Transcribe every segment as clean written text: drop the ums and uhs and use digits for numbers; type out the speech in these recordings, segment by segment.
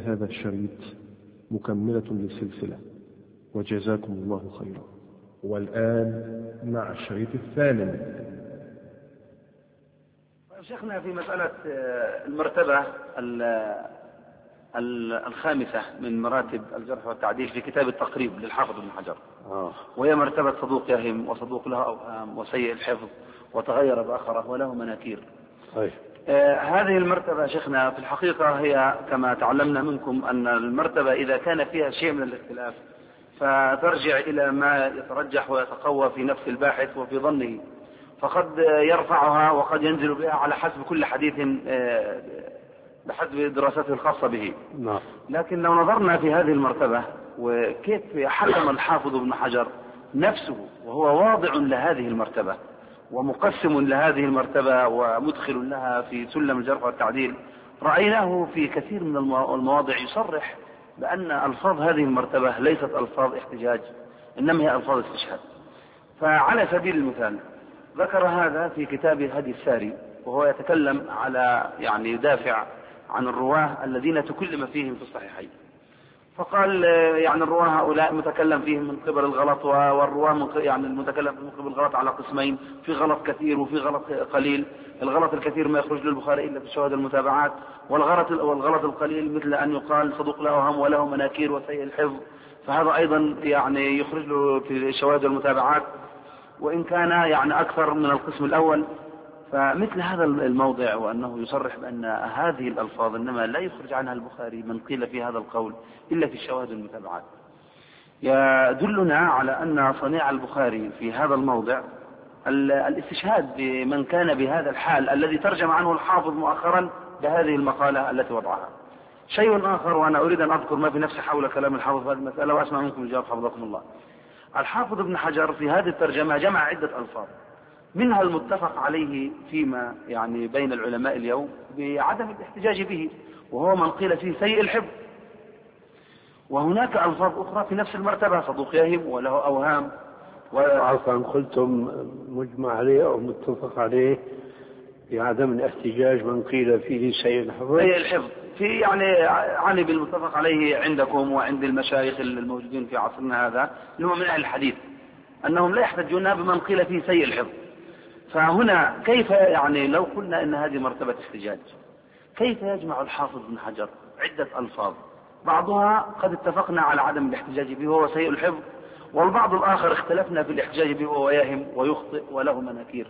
هذا الشريط مكملة للسلسلة، وجزاكم الله خيرا. والآن مع الشريط الثامن. شيخنا في مسألة المرتبة الخامسة من مراتب الجرح والتعديل في كتاب التقريب للحافظ ابن حجر، وهي مرتبة صدوق يهم وصدوق له أوهام وسيء الحفظ وتغير بآخره وله مناكير. هذه المرتبة شيخنا في الحقيقة هي كما تعلمنا منكم أن المرتبة إذا كان فيها شيء من الاختلاف فترجع إلى ما يترجح ويتقوى في نفس الباحث وفي ظنه، فقد يرفعها وقد ينزل بها على حسب كل حديث بحسب دراسته الخاصة به. لكن لو نظرنا في هذه المرتبة وكيف حكم الحافظ ابن حجر نفسه وهو واضع لهذه المرتبة ومقسم لهذه المرتبة ومدخل لها في سلم الجرح والتعديل، رأيناه في كثير من المواضع يصرح بأن ألفاظ هذه المرتبة ليست ألفاظ احتجاج، إنما هي ألفاظ استشهاد. فعلى سبيل المثال ذكر هذا في كتاب هدي الساري، وهو يتكلم على يدافع عن الرواه الذين تكلم فيهم في الصحيحين، فقال الرواه هؤلاء متكلم فيهم من قبل الغلط، والرواه المتكلم من قبل الغلط على قسمين، في غلط كثير وفي غلط قليل. الغلط الكثير ما يخرج للبخاري إلا في الشواهد المتابعات، والغلط القليل مثل أن يقال صدوق له أوهام وله مناكير وسيء الحفظ، فهذا أيضا يخرج له في الشواهد المتابعات وإن كان أكثر من القسم الأول. فمثل هذا الموضع وأنه يصرح بأن هذه الألفاظ إنما لا يخرج عنها البخاري من قيل في هذا القول إلا في الشواهد المتابعات، يدلنا على أن صنيع البخاري في هذا الموضع الاستشهاد بمن كان بهذا الحال الذي ترجم عنه الحافظ مؤخرا بهذه المقالة التي وضعها. شيء آخر، وأنا أريد أن أذكر ما في نفسي حول كلام الحافظ في هذه المسألة وأسمع منكم الجواب حفظكم الله. الحافظ ابن حجر في هذه الترجمة جمع عدة ألفاظ، منها المتفق عليه فيما بين العلماء اليوم بعدم الاحتجاج به، وهو من قيل فيه سيء الحفظ. وهناك ألفاظ أخرى في نفس المرتبة، صدوق يهم وله أوهام عفوا قلتم مجمع عليه أو متفق عليه بعدم الاحتجاج من قيل فيه سيء الحفظ. سيء الحفظ في عني بالمتفق عليه عندكم وعند المشايخ الموجودين في عصرنا هذا اللي هو من أهل الحديث، أنهم لا يحتجون بمن قيل فيه سيء الحفظ. فهنا كيف لو قلنا إن هذه مرتبة احتجاج، كيف يجمع الحافظ ابن حجر عدة ألفاظ بعضها قد اتفقنا على عدم الاحتجاج به وهو سيء الحفظ، والبعض الآخر اختلفنا في الاحتجاج به وهو يهم ويخطئ وله مناكير.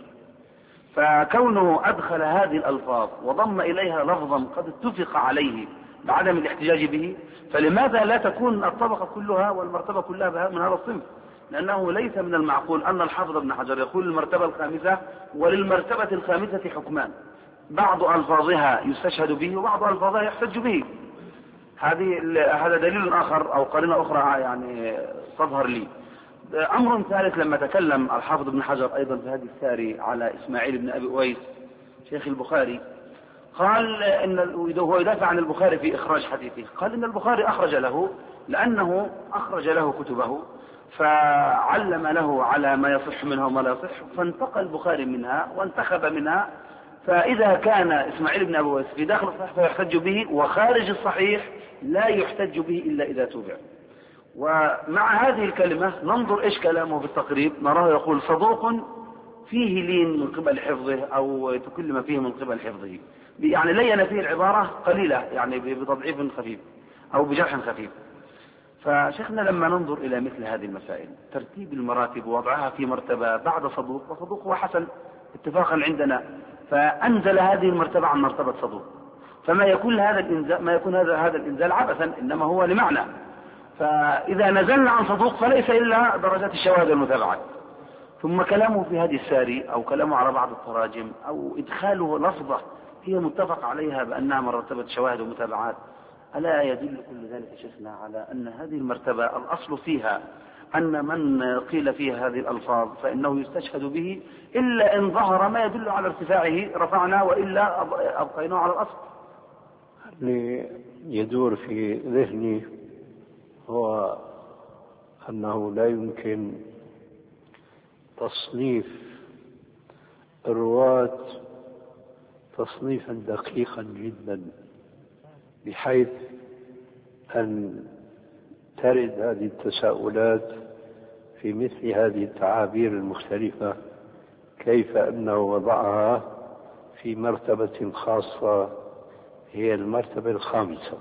فكونه أدخل هذه الألفاظ وضم إليها لفظا قد اتفق عليه بعدم الاحتجاج به، فلماذا لا تكون الطبقة كلها والمرتبة كلها من هذا الصنف؟ لأنه ليس من المعقول أن الحافظ ابن حجر يقول المرتبة الخامسة وللمرتبة الخامسة حكمان، بعض ألفاظها يستشهد به وبعض ألفاظها يحتج به. هذا دليل آخر أو قرينة أخرى تظهر لي. أمر ثالث، لما تكلم الحافظ ابن حجر أيضا في هذه الساري على إسماعيل بن أبي أويس شيخ البخاري، قال هو يدافع عن البخاري في إخراج حديثه، قال إن البخاري أخرج له لأنه أخرج له كتبه فعلم له على ما يصح منها وما لا يصح، فانتقى البخاري منها وانتخب منها. فإذا كان إسماعيل بن أبي أويس في داخل الصحيح فيحتج به، وخارج الصحيح لا يحتج به إلا إذا توبع. ومع هذه الكلمة ننظر إيش كلامه في التقريب، نراه يقول صدوق فيه لين من قبل حفظه أو تكلم فيه من قبل حفظه، لين فيه العبارة قليلة بتضعيف خفيف أو بجرح خفيف. فشيخنا لما ننظر إلى مثل هذه المسائل ترتيب المراتب ووضعها في مرتبة بعد صدوق، وصدوق هو حسن اتفاقا عندنا، فأنزل هذه المرتبة عن مرتبة صدوق، فما يكون هذا الإنزال عبثا، إنما هو لمعنى. فإذا نزلنا عن صدوق فليس إلا درجات الشواهد والمتابعات. ثم كلامه في هذه الساري أو كلامه على بعض التراجم أو إدخاله لفظة هي متفق عليها بأنها مرتبة شواهد ومتابعات، ألا يدل كل ذلك شيخنا على أن هذه المرتبة الأصل فيها أن من قيل فيها هذه الألفاظ فإنه يستشهد به، إلا إن ظهر ما يدل على ارتفاعه رفعنا، وإلا أبقيناه على الأصل. اللي يدور في ذهني هو أنه لا يمكن تصنيف الرواة تصنيفا دقيقا جدا، بحيث أن ترد هذه التساؤلات في مثل هذه التعابير المختلفة، كيف أنه وضعها في مرتبة خاصة هي المرتبة الخامسة.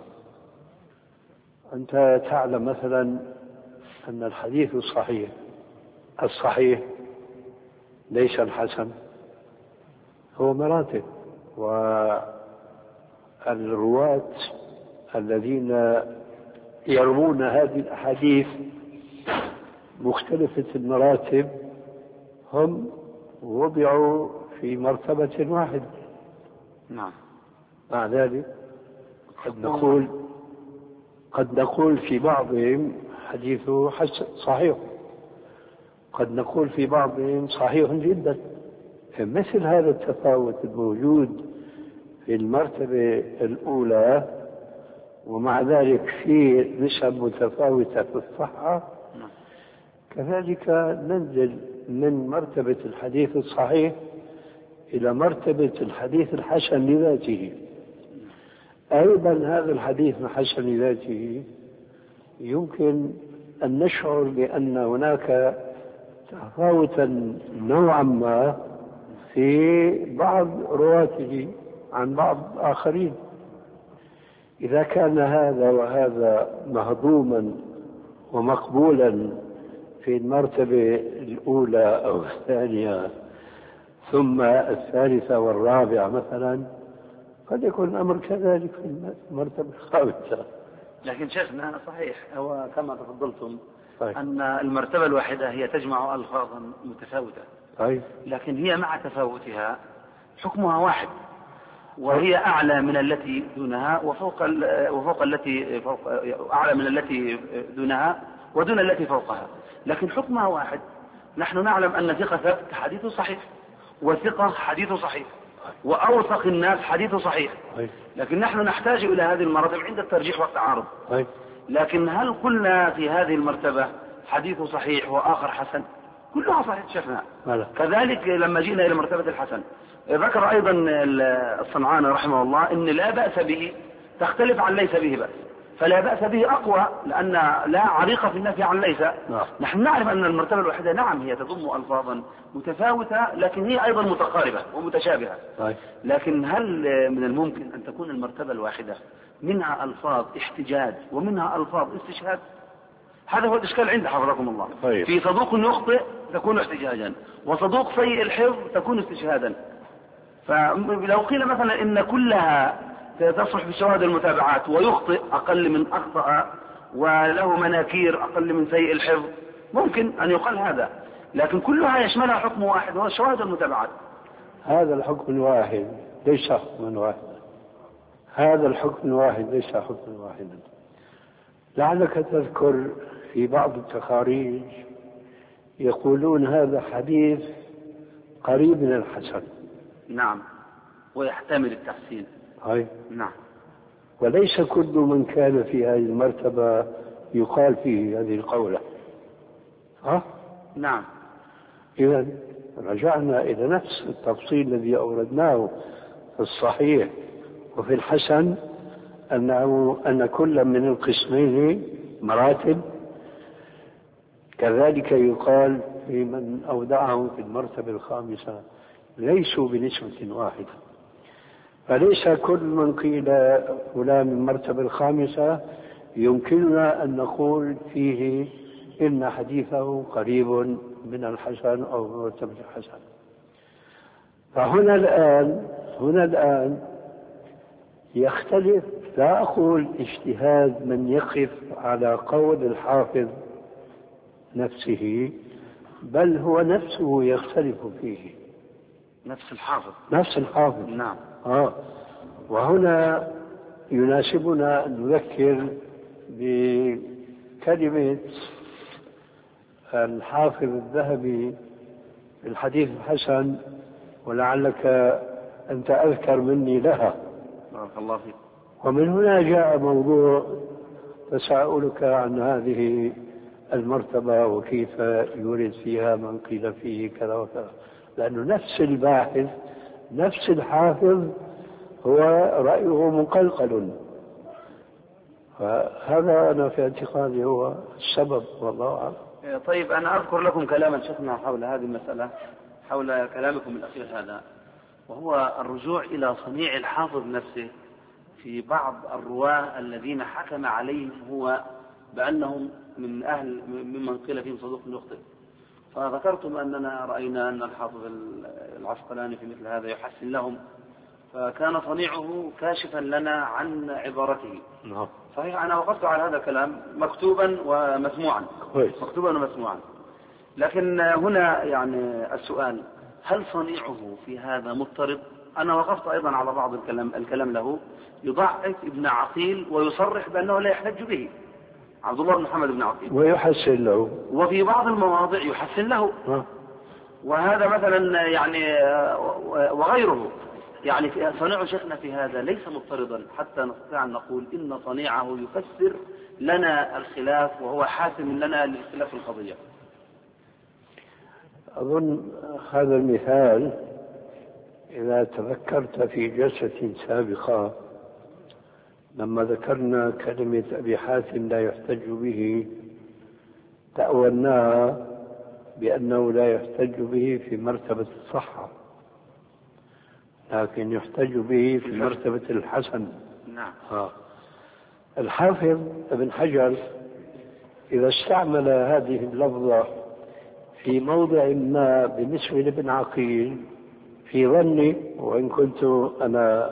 أنت تعلم مثلا أن الحديث الصحيح ليس الحسن، هو مراتب، والرواة الذين يروون هذه الأحاديث مختلفة المراتب هم وضعوا في مرتبة واحدة. نعم. مع ذلك قد نقول في بعضهم حديثه صحيح، قد نقول في بعضهم صحيح جدا. مثل هذا التفاوت الموجود في المرتبة الأولى ومع ذلك في نسب متفاوتة في الصحة، كذلك ننزل من مرتبة الحديث الصحيح إلى مرتبة الحديث الحسن لذاته. أيضا هذا الحديث الحسن لذاته يمكن أن نشعر بأن هناك تفاوتا نوعا ما في بعض رواته عن بعض آخرين. إذا كان هذا وهذا مهضوما ومقبولا في المرتبة الأولى أو الثانية ثم الثالثة والرابعة مثلا، قد يكون الأمر كذلك في المرتبة الخامسة. لكن شيخنا صحيح هو كما تفضلتم طيب. أن المرتبة الواحدة هي تجمع ألفاظا متفاوتة، طيب. لكن هي مع تفاوتها حكمها واحد، وهي أعلى من التي دونها وفوق التي أعلى من التي دونها ودون التي فوقها، لكن حكمها واحد. نحن نعلم أن ثقة ثبت حديثه صحيح، وثقة حديثه صحيح، وأوثق الناس حديثه صحيح. لكن نحن نحتاج إلى هذه المراتب عند الترجيح والتعارض. لكن هل قلنا في هذه المرتبة حديثه صحيح وآخر حسن؟ كلها صحيح شفنا. كذلك لما جئنا إلى مرتبة الحسن ذكر أيضا الصنعاني رحمه الله إن لا بأس به تختلف عن ليس به بأس، فلا بأس به أقوى لأن لا عريقة في النفي عن ليس. نحن نعرف أن المرتبة الواحدة نعم هي تضم ألفاظا متفاوتة، لكن هي أيضا متقاربة ومتشابهة. لكن هل من الممكن أن تكون المرتبة الواحدة منها ألفاظ احتجاج ومنها ألفاظ استشهاد؟ هذا هو الإشكال عند حفظكم الله. في صدوق يخطئ تكون احتجاجا، وصدوق سيء الحفظ تكون استشهادا. فلو قيل مثلا إن كلها تصلح بشواهد المتابعات ويخطئ أقل من أخطأ وله مناكير أقل من سيء الحفظ، ممكن أن يقال هذا، لكن كلها يشملها حكم واحد وهو شواهد المتابعات. هذا الحكم الواحد ليس حكما واحدا، هذا الحكم الواحد ليس حكما واحدا. لعلك تذكر في بعض التخاريج يقولون هذا حديث قريب من الحسن. نعم، ويحتمل التحسين. نعم. وليس كل من كان في هذه المرتبة يقال فيه هذه القولة. نعم. إذا رجعنا إلى نفس التفصيل الذي أوردناه في الصحيح وفي الحسن، أن كل من القسمين مراتب. كذلك يقال في من أودعه في المرتبة الخامسة ليسوا بنسبة واحدة. فليس كل من قيل فلان المرتبة الخامسة يمكننا أن نقول فيه إن حديثه قريب من الحسن أو مرتبة الحسن. فهنا الآن يختلف، لا أقول اجتهاد من يقف على قول الحافظ نفسه، بل هو نفسه يختلف فيه. نفس الحافظ. نعم. وهنا يناسبنا أن نذكر بكلمة الحافظ الذهبي في الحديث الحسن، ولعلك أنت أذكر مني لها. بارك الله فيك. ومن هنا جاء موضوع تساؤلك عن هذه المرتبة وكيف يورد فيها من قيل فيه كذا وكذا، لأنه نفس الباحث نفس الحافظ هو رأيه مقلقل. فهذا أنا في اعتقادي هو السبب، والله أعلم. طيب أنا أذكر لكم كلاما شفنا حول هذه المسألة، حول كلامكم الأخير هذا، وهو الرجوع إلى صنيع الحافظ نفسه في بعض الرواة الذين حكم عليهم هو بأنهم ممن قيل فيهم صدوق يخطئ. فذكرتم أننا رأينا أن الحافظ العسقلاني في مثل هذا يحسن لهم، فكان صنيعه كاشفا لنا عن عبارته. صحيح أنا وقفت على هذا الكلام مكتوبا ومسموعا، مكتوبا ومسموعا. لكن هنا يعني السؤال، هل صنيعه في هذا مضطرب؟ أنا وقفت أيضا على بعض الكلام له يضعف ابن عقيل ويصرح بأنه لا يحتج به، عبد الله بن محمد بن عقيل، ويحسن له، وفي بعض المواضع يحسن له. وهذا مثلا يعني وغيره، يعني صنيع شيخنا في هذا ليس مضطردا حتى نستطيع أن نقول إن صنيعه يفسر لنا الخلاف وهو حاسم لنا للخلاف القضية. أظن هذا المثال إذا تذكرت في جلسة سابقة لما ذكرنا كلمة أبي حاتم لا يحتج به، تأولناها بأنه لا يحتج به في مرتبة الصحة، لكن يحتج به في مرتبة الحسن. نعم. الحافظ ابن حجر إذا استعمل هذه اللفظة في موضع ما بالنسبة لابن عقيل، في ظني وإن كنت أنا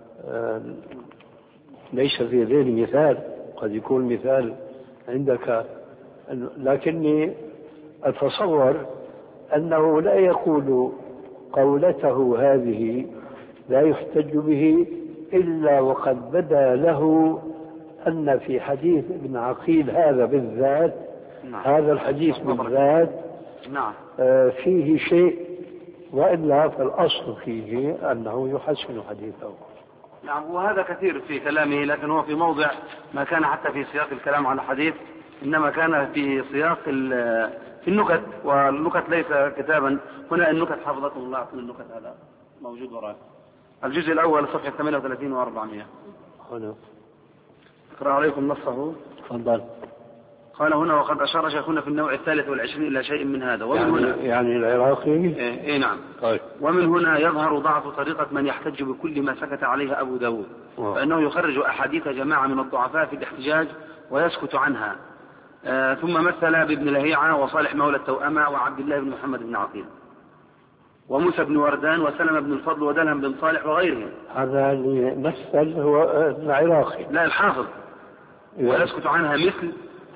ليس في ذهني مثال، قد يكون مثال عندك، لكني أتصور أنه لا يقول قولته هذه لا يحتج به إلا وقد بدا له أن في حديث ابن عقيل هذا بالذات، هذا الحديث بالذات فيه شيء، وإلا فالأصل فيه أنه يحسن حديثه. نعم، وهذا كثير في كلامه، لكن هو في موضع ما كان حتى في سياق الكلام على حديث، إنما كان في سياق في النكت، والنكت ليس كتابا. هنا النكت حفظكم الله، أعطنا النكت هذا موجود وراء الجزء الأول صفحة 38 و400. هنا أقرأ عليكم نصه. تفضل. قال هنا: وقد أشار شيخنا في النوع 23 إلى شيء من هذا، ومن هنا يعني العراقي. إيه نعم. طيب. ومن هنا يظهر ضعف طريقة من يحتج بكل ما سكت عليه أبو داود، فإنه يخرج أحاديث جماعة من الضعفاء في الاحتجاج ويسكت عنها. ثم مثل بابن لهيعة وصالح مولى التوأمة وعبد الله بن محمد بن عقيل وموسى بن وردان وسلم بن الفضل ودلهم بن صالح وغيرهم. هذا اللي مثل هو العراقي، لا الحافظ، ويسكت عنها. مثل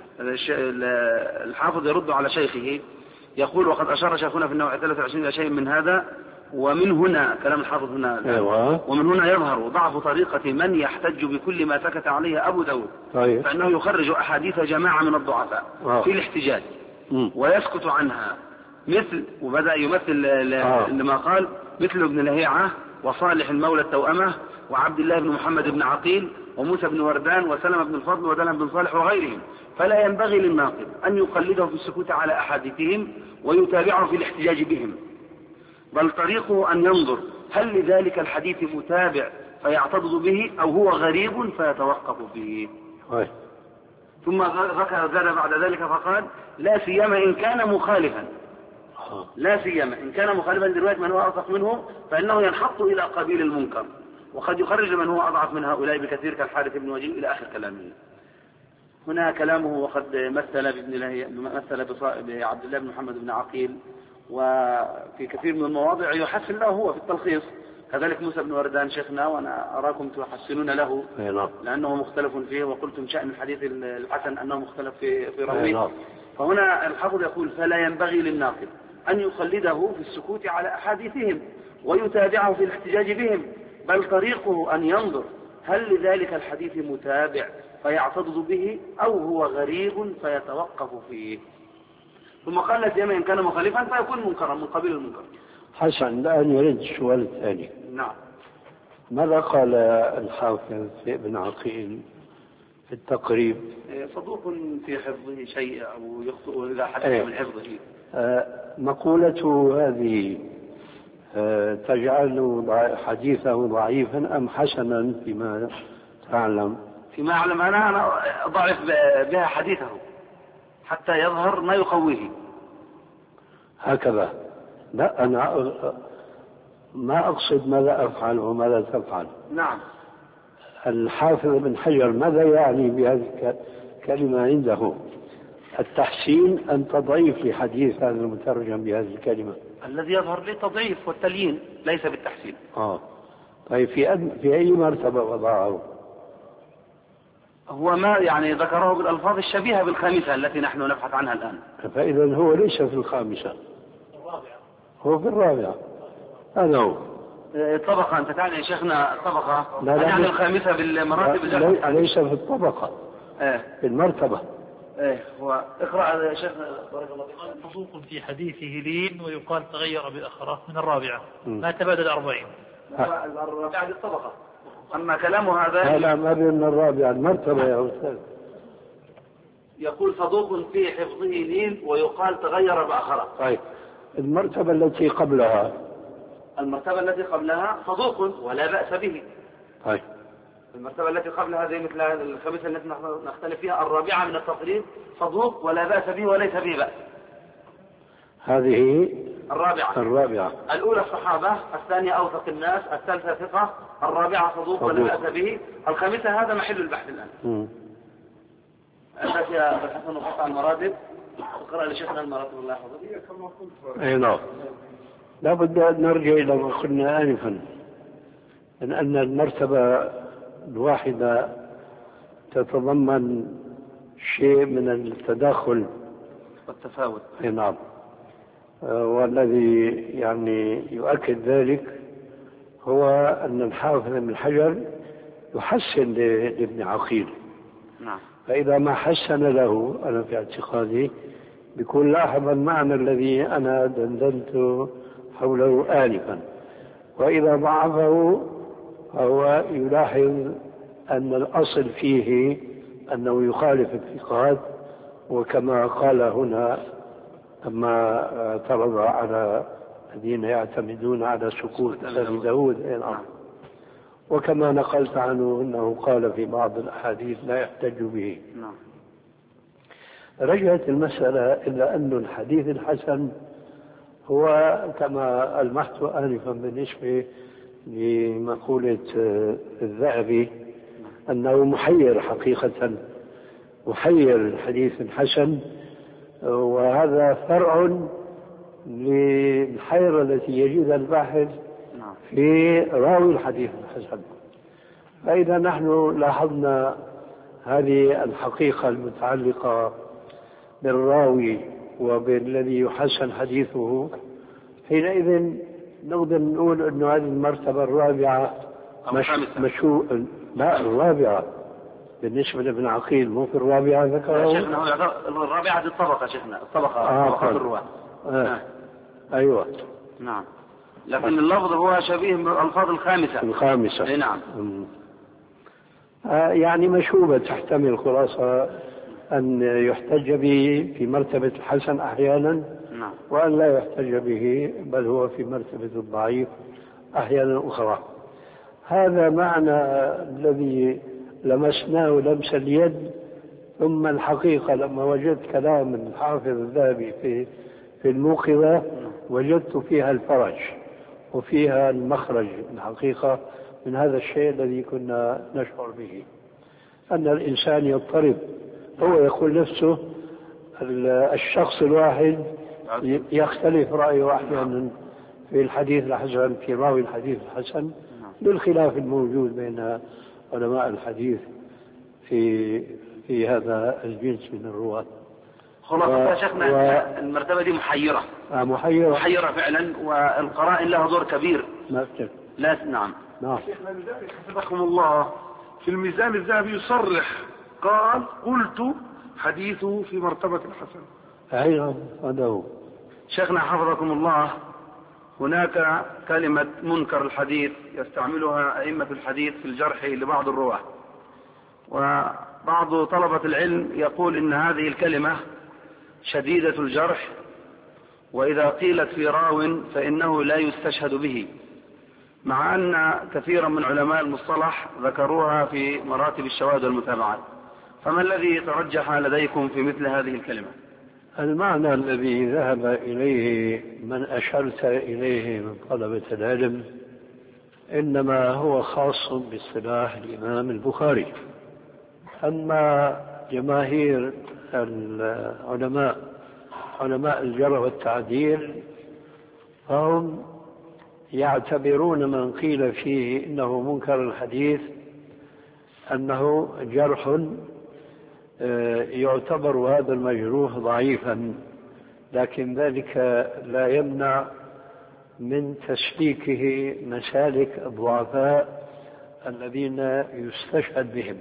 الحافظ يرد على شيخه يقول: وقد أشار شيخنا في النوع 23 إلى شيء من هذا. ومن هنا كلام الحافظ هنا. ومن هنا يظهر ضعف طريقة من يحتج بكل ما سكت عليه أبو داود، فإنه يخرج أحاديث جماعة من الضعفاء في الاحتجاج ويسكت عنها. مثل، وبدأ يمثل لما قال: مثل ابن لهيعة وصالح المولى التوأمة وعبد الله بن محمد بن عقيل وموسى بن وردان وسلم بن الفضل ودلهم بن صالح وغيرهم. فلا ينبغي للناقد أن يقلده في السكوت على أحاديثهم ويتابعه في الاحتجاج بهم، بل طريقه أن ينظر هل لذلك الحديث متابع فيعتضد به أو هو غريب فيتوقف به. ثم ذكر بعد ذلك فقال: لا سيما إن كان مخالفا، لا سيما إن كان مخالفا لرواية من هو أوثق منه، فإنه ينحط إلى قبيل المنكر، وقد يخرج من هو أضعف من هؤلاء بكثير كالحارث بن وجيه إلى آخر كلامه. هنا كلامه: وقد مثل بعبد الله بن محمد بن عقيل، وفي كثير من المواضع يحسن له هو في التلخيص. كذلك موسى بن وردان شيخنا، وأنا أراكم تحسنون له لأنه مختلف فيه، وقلتم شأن الحديث الحسن أنه مختلف في راويه. فهنا الحافظ يقول: فلا ينبغي للناقد أن يقلده في السكوت على أحاديثهم ويتابعه في الاحتجاج بهم، بل طريقه أن ينظر هل لذلك الحديث متابع فيعتضد به أو هو غريب فيتوقف فيه. ثم قال: لا سيما إن كان مخالفا فيكون منكرا من قبيل المنكر. حسن، الآن يرد السؤال الثاني. نعم. ماذا قال الحافظ ابن عقيل في التقريب؟ صدوق في حفظه شيء أو يخطئ إذا حدث من حفظه. مقولته هذه تجعل حديثه ضعيفا أم حسنا فيما تعلم فيما أعلم أنا أضعف بها حديثه حتى يظهر ما يقويه. هكذا. لا، أنا ما أقصد ماذا أفعل وماذا تفعل. نعم. الحافظ بن حجر ماذا يعني بهذه الكلمة عنده؟ التحسين أم تضعيف لحديث هذا المترجم بهذه الكلمة؟ الذي يظهر لي تضعيف والتليين ليس بالتحسين. طيب في أي مرتبة وضعه؟ هو ما يعني ذكره بالألفاظ الشبيهة بالخامسة التي نحن نبحث عنها الآن. فإذا هو ليس في الخامسة، هو في الرابعة. هذا هو الطبقة. أنت تعني يا شيخنا الطبقة؟ لا يعني الخامسة بالمراتب. ليس في الطبقة، في المرتبة. هو اقرأ يا شيخنا بارك الله فيك. صدوق في حديثه لين ويقال تغير بأخره من الرابعة ما تبادل 40. الرابعة الطبقة. أما كلامه هذا لا ما بين الرابعة المرتبة يا أستاذ. يقول صدوق في حفظه لين ويقال تغير بأخره. طيب المرتبة التي قبلها. المرتبة التي قبلها صدوق ولا بأس به. طيب المرتبة التي قبلها زي مثل الخامسة التي نختلف فيها. الرابعة من التقريب صدوق ولا بأس به وليس به بأس. هذه الرابعة. الأولى الصحابة، الثانية أوثق الناس، الثالثة ثقة، الرابعة صدوق ولا بأس به، الخامسة هذا محل البحث الآن. أساس يا بحث نقطع المراتب. اقرأ لشيخنا المراتب الله يحفظه. أي نعم. لابد أن نرجع إلى ما قلنا آنفا، أن المرتبة الواحدة تتضمن شيء من التداخل والتفاوت. أي نعم. والذي يعني يؤكد ذلك هو أن الحافظ بن حجر يحسن لابن عقيل. نعم. فإذا ما حسن له أنا في اعتقادي بيكون لاحظ المعنى الذي أنا دندنت حوله آنفا، وإذا ضعفه فهو يلاحظ أن الأصل فيه أنه يخالف الثقات، وكما قال هنا أما اعترض على الذين يعتمدون على سكوت أبي داود. وكما نقلت عنه أنه قال في بعض الأحاديث لا يحتج به. رجعت المسألة إلا أن الحديث الحسن هو كما ألمحت آنفا بالنسبة لمقولة الذهبي أنه محير حقيقة، محير الحديث الحسن، وهذا فرع للحيرة التي يجدها الباحث في راوي الحديث الحسن. فإذا نحن لاحظنا هذه الحقيقة المتعلقة بالراوي وبالذي يحسن حديثه، حينئذ نقدر نقول أن هذه المرتبة الرابعة لا الرابعة بالنسبة لابن عقيل، مو في الرابعة ذكره. شيخنا الرابعة الطبقة. شيخنا الطبقة الرواة. أيوة. نعم. لكن اللفظ هو شبيه بالألفاظ الخامسة. نعم. يعني مشوبة تحتمل خلاصة أن يحتج به في مرتبة الحسن أحيانا، وأن لا يحتج به بل هو في مرتبة الضعيف أحيانا أخرى. هذا معنى الذي لمسناه لمس اليد. ثم الحقيقة لما وجدت كلام الحافظ الذهبي في الموقظة وجدت فيها الفرج وفيها المخرج الحقيقة من هذا الشيء الذي كنا نشعر به، أن الإنسان يضطرب. هو يقول نفسه الشخص الواحد يختلف رأيه أحيانا في الحديث الحسن، في راوي الحديث الحسن، للخلاف الموجود بين علماء الحديث في هذا الجنس من الرواة. خلاصة شيخنا المرتبة دي محيرة. محيرة فعلا، والقرائن لها دور كبير. نعم. شيخنا لذلك حفظكم الله في الميزان الذهبي يصرح قال قلت حديثه في مرتبة الحسن. أيضا هذا هو. شيخنا حفظكم الله، هناك كلمة منكر الحديث يستعملها أئمة الحديث في الجرح لبعض الرواة، وبعض طلبة العلم يقول إن هذه الكلمة شديدة الجرح، وإذا قيلت في راو فإنه لا يستشهد به، مع أن كثيرا من علماء المصطلح ذكروها في مراتب الشواذ والمتابعات، فما الذي ترجح لديكم في مثل هذه الكلمة؟ المعنى الذي ذهب إليه من أشرت إليه من طلبة العلم إنما هو خاص باصطلاح الإمام البخاري. أما جماهير العلماء علماء الجرح والتعديل فهم يعتبرون من قيل فيه إنه منكر الحديث أنه جرح يعتبر هذا المجروح ضعيفا، لكن ذلك لا يمنع من تسليكه مسالك الضعفاء الذين يستشهد بهم.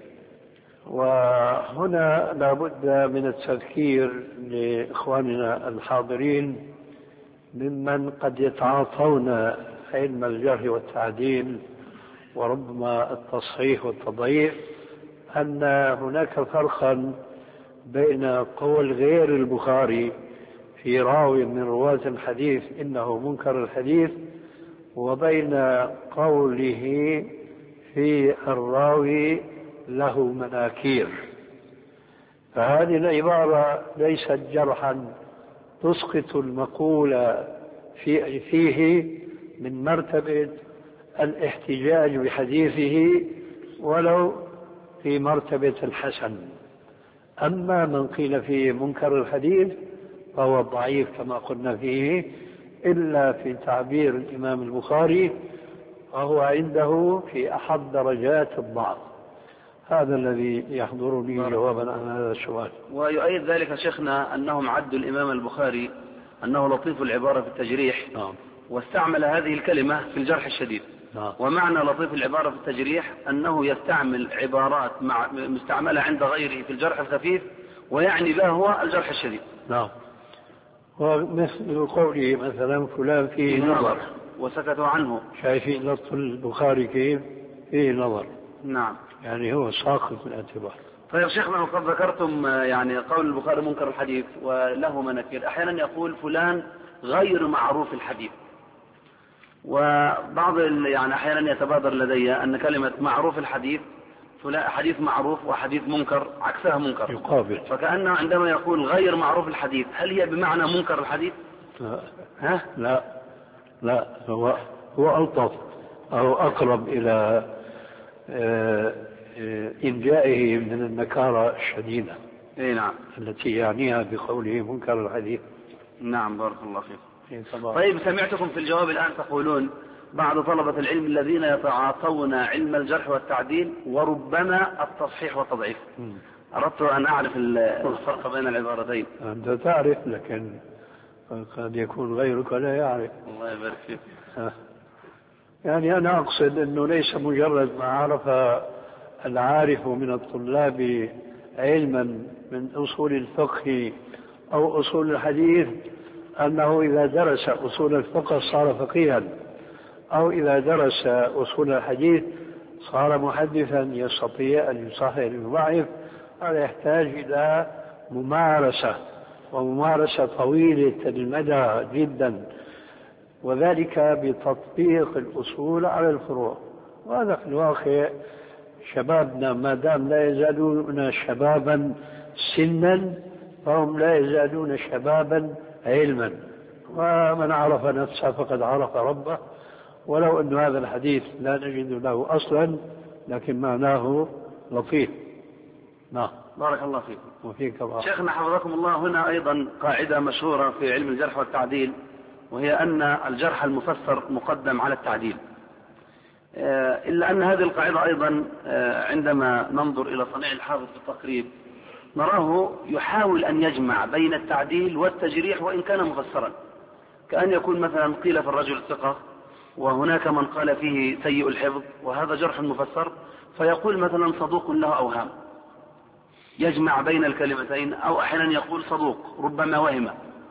وهنا لا بد من التذكير لإخواننا الحاضرين ممن قد يتعاطون علم الجرح والتعديل وربما التصحيح والتضعيف أن هناك فرقا بين قول غير البخاري في راوي من رواة الحديث إنه منكر الحديث وبين قوله في الراوي له مناكير. فهذه العبارة ليست جرحا تسقط المقول فيه من مرتبة الاحتجاج بحديثه ولو في مرتبة الحسن. أما من قيل فيه منكر الحديث فهو ضعيف كما قلنا فيه، إلا في تعبير الإمام البخاري فهو عنده في أحد درجات الضعف. هذا الذي يحضرني جوابا عن هذا السؤال. ويؤيد ذلك شيخنا أنهم عدوا الإمام البخاري أنه لطيف العبارة في التجريح، واستعمل هذه الكلمة في الجرح الشديد. ومعنى لطيف العبارة في التجريح أنه يستعمل عبارات مستعملة عند غيره في الجرح الخفيف ويعني به هو الجرح الشديد. نعم. ومثل قوله مثلا فلان فيه نظر وسكتوا عنه. شايفين لطف البخاري كيف فيه نظر. نعم. يعني هو ساقط من الاعتبار. طيب شيخنا، وقد ذكرتم يعني قول البخاري منكر الحديث وله مناكير، أحيانا يقول فلان غير معروف الحديث، وبعض يعني أحيانا يتبادر لدي أن كلمة معروف الحديث حديث معروف وحديث منكر عكسها منكر يقابل. فكأنه عندما يقول غير معروف الحديث هل هي بمعنى منكر الحديث؟ ها؟ لا هو ألطف أو أقرب إلى إنجائه من النكارة الشديدة. إيه نعم. التي يعنيها بقوله منكر الحديث. نعم بارك الله فيكم. طيب سمعتكم في الجواب الآن تقولون بعض طلبة العلم الذين يتعاطون علم الجرح والتعديل وربما التصحيح والتضعيف. أردت أن أعرف الفرق بين العبارتين. أنت تعرف لكن قد يكون غيرك لا يعرف. الله يبارك فيك. يعني أنا أقصد أنه ليس مجرد ما عرف العارف من الطلاب علما من أصول الفقه أو أصول الحديث أنه إذا درس أصول الفقه صار فقيها، أو إذا درس أصول الحديث صار محدثا يستطيع أن يصحح ويضعف. هذا يحتاج إلى ممارسة، وممارسة طويلة المدى جدا، وذلك بتطبيق الأصول على الفروع. وهذا في الواقع شبابنا ما دام لا يزالون شبابا سنا فهم لا يزالون شبابا علما، ومن عرف نفسه فقد عرف ربه، ولو أن هذا الحديث لا نجد له أصلا لكن معناه لطيف. نعم بارك الله فيكم. وفيك الله. شيخنا حفظكم الله، هنا أيضا قاعدة مشهورة في علم الجرح والتعديل، وهي أن الجرح المفسر مقدم على التعديل، إلا أن هذه القاعدة أيضا عندما ننظر إلى صنيع الحافظ في التقريب نراه يحاول أن يجمع بين التعديل والتجريح وإن كان مفسرا، كأن يكون مثلا قيل في الرجل ثقة وهناك من قال فيه سيء الحفظ وهذا جرح مفسر، فيقول مثلا صدوق له أوهام، يجمع بين الكلمتين، أو أحيانا يقول صدوق ربما وهم.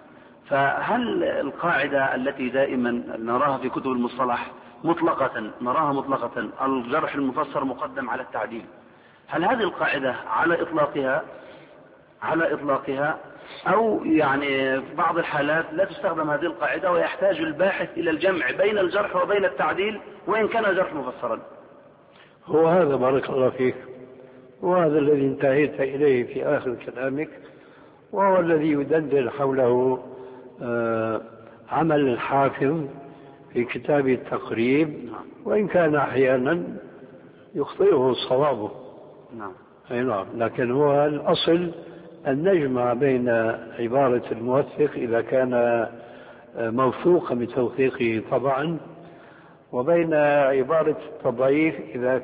فهل القاعدة التي دائما نراها في كتب المصطلح مطلقة نراها مطلقة الجرح المفسر مقدم على التعديل، هل هذه القاعدة على إطلاقها أو يعني في بعض الحالات لا تستخدم هذه القاعدة ويحتاج الباحث إلى الجمع بين الجرح وبين التعديل وإن كان الجرح مفسرا. هو هذا بارك الله فيك، وهذا الذي انتهيت إليه في آخر كلامك، وهو الذي يدندن حوله عمل الحافظ في كتاب التقريب، وإن كان أحيانا يخطئه صوابه. نعم. أي نعم، لكن هو الأصل أن نجمع بين عبارة الموثق إذا كان موثوقا بتوثيقه طبعا، وبين عبارة التضعيف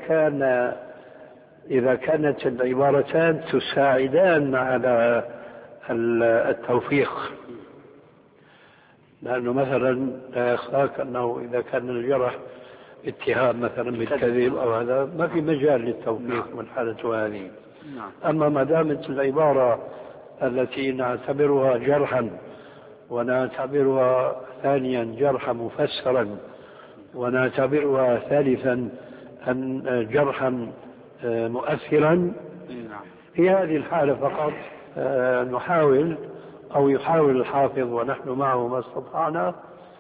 إذا كانت العبارتان تساعدان على التوثيق. لأنه مثلا لا يخفاك أنه إذا كان الجرح اتهام مثلا بالكذب أو هذا ما في مجال للتوثيق من حالته هذه. أما ما دامت العبارة التي نعتبرها جرحا ونعتبرها ثانيا جرحا مفسرا ونعتبرها ثالثا جرحا مؤثرا، في هذه الحالة فقط نحاول أو يحاول الحافظ ونحن معه ما استطعنا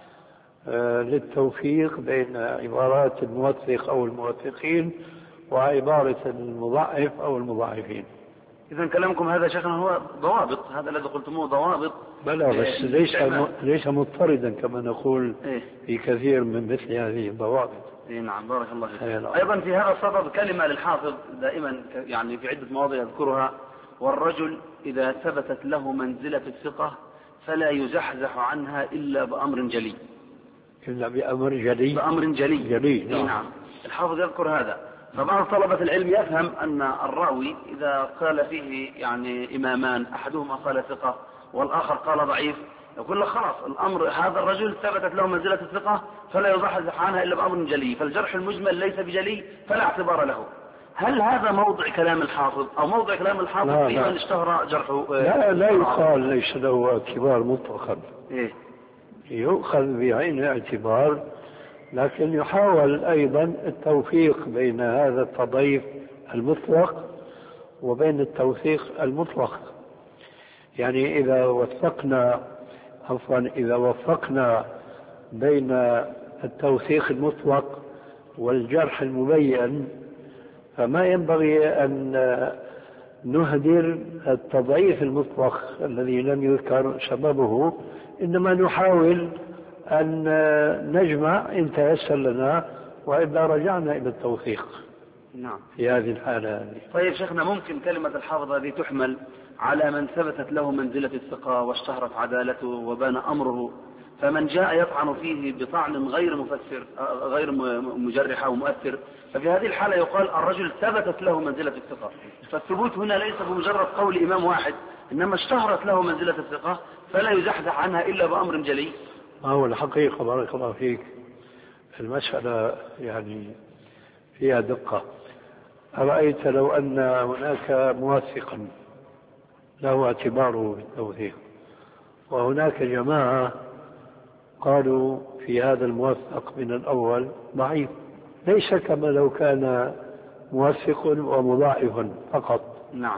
للتوفيق بين عبارات الموثق أو الموثقين وعبارة المضعف أو المضاعفين. إذا كلامكم هذا شيخنا هو ضوابط، هذا الذي قلتموه ضوابط. بلى بس ليس مضطردا كما نقول في كثير من مثل هذه الضوابط. نعم بارك الله فيك. أيضا في هذا الصدد كلمة للحافظ دائما يعني في عدة مواضع يذكرها: والرجل إذا ثبتت له منزلة الثقة فلا يزحزح عنها إلا بأمر جلي. إلا بأمر جلي. بأمر جلي. نعم. الحافظ يذكر هذا. فبعض طلبة العلم يفهم أن الراوي إذا قال فيه يعني إمامان أحدهما قال ثقة والآخر قال ضعيف، يقول له خلاص الأمر هذا الرجل ثبتت له منزلة الثقة فلا يزحزح عنها إلا بأمر جلي، فالجرح المجمل ليس بجلي فلا اعتبار له. هل هذا موضع كلام الحافظ أو موضع كلام الحافظ في من اشتهر جرحه؟ لا يقال ليس له اعتبار مطلقا. يؤخذ بعين الاعتبار، لكن يحاول أيضا التوفيق بين هذا التضعيف المطلق وبين التوثيق المطلق. يعني إذا وفقنا بين التوثيق المطلق والجرح المبين، فما ينبغي أن نهدر التضعيف المطلق الذي لم يذكر سببه، إنما نحاول أن نجمع إن تيسر لنا، وإلا رجعنا إلى التوثيق. نعم. في هذه الحالة. طيب شيخنا، ممكن كلمة الحافظ هذه تحمل على من ثبتت له منزلة الثقة واشتهرت عدالته وبان أمره، فمن جاء يطعن فيه بطعن غير مفسر غير مجرح أو مؤثر، ففي هذه الحالة يقال الرجل ثبتت له منزلة الثقة. فالثبوت هنا ليس بمجرد قول إمام واحد، إنما اشتهرت له منزلة الثقة فلا يزحزح عنها إلا بأمر جلي. هو الحقيقة بارك الله فيك المسألة يعني فيها دقة. أرأيت لو أن هناك موثقا له اعتباره بالتوثيق، وهناك جماعة قالوا في هذا الموثق من الأول ضعيف، ليس كما لو كان موثق ومضاعف فقط. نعم.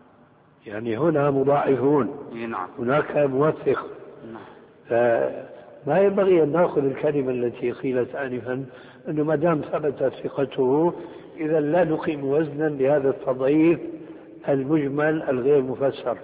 يعني هنا مضاعفون. نعم. هناك موثق. نعم. ما ينبغي أن نأخذ الكلمة التي قيلت آنفا أنه ما دام ثبتت ثقته إذا لا نقيم وزنا لهذا التضعيف المجمل الغير مفسر.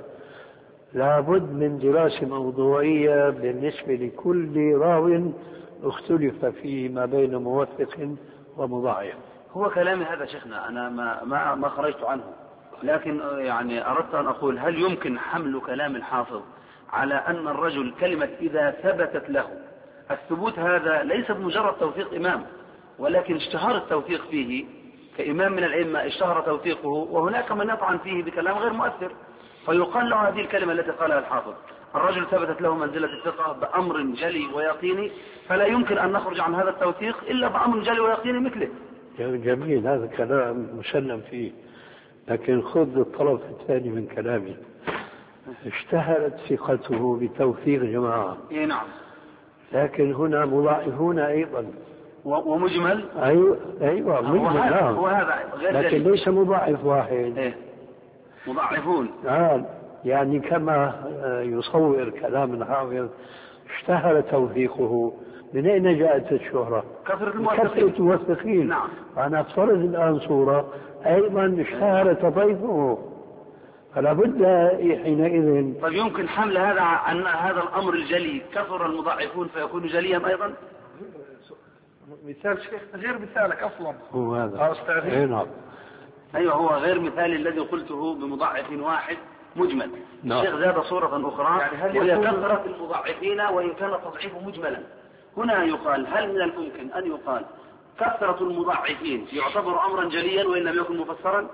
لابد من دراسة موضوعية بالنسبة لكل راو اختلف فيه ما بين موثق ومضاعف. هو كلامي هذا شيخنا أنا ما خرجت عنه، لكن يعني أردت أن أقول هل يمكن حمل كلام الحافظ على أن الرجل كلمة إذا ثبتت له الثبوت هذا ليس بمجرد توثيق إمام، ولكن اشتهر التوثيق فيه كإمام من الأئمة اشتهر توثيقه، وهناك من يطعن فيه بكلام غير مؤثر، فيقال له هذه الكلمة التي قالها الحافظ الرجل ثبتت له منزلة الثقة بأمر جلي ويقيني، فلا يمكن أن نخرج عن هذا التوثيق إلا بأمر جلي ويقيني مثله. جميل، هذا كلام مسلم فيه، لكن خذ الطرف الثاني من كلامي. اشتهرت ثقته بتوثيق جماعة. نعم. لكن هنا مضاعفون أيضا ومجمل. أيوة مجمل. هو هذا غير لكن جلي. ليس مضاعف واحد. مضاعفون. يعني كما يصور كلام الحافظ اشتهر توثيقه، من أين جاءت الشهرة؟ كثرة الموثقين. نعم. أنا أفترض الآن صورة أيضا اشتهر تضيفه، فلا بد حينئذ. طيب يمكن حمل هذا عن هذا الأمر الجلي، كثر المضاعفون فيكون جليا أيضا؟ مثال شيخ غير مثالك أصلا. هو هذا. نعم. أيوة، هو غير مثال الذي قلته بمضاعف واحد مجمل. نعم. الشيخ زاد صورة أخرى يعني وهي كثرة المضاعفين وإن كان التضعيف مجملا. هنا يقال هل من الممكن أن يقال كثرة المضاعفين يعتبر أمرا جليا وإن لم يكن مفسرا؟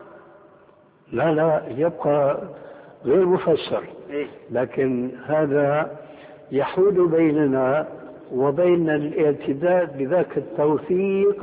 لا يبقى غير مفسر. إيه؟ لكن هذا يحول بيننا وبين الاعتداد بذاك التوثيق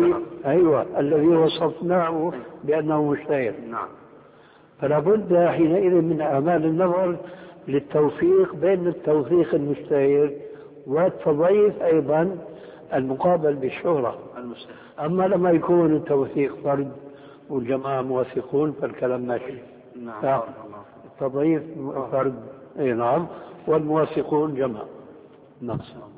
الذي وصفناه بأنه مشتهر. نعم. فلا بد حينئذ من أعمال النظر للتوفيق بين التوثيق المشتهر والتضعيف أيضا المقابل بالشهرة. أما لما يكون التوثيق فرد والجماعة موثقون فالكلام ماشي. نعم. التضعيف فرد نعم، والموثقون جماعة. نعم.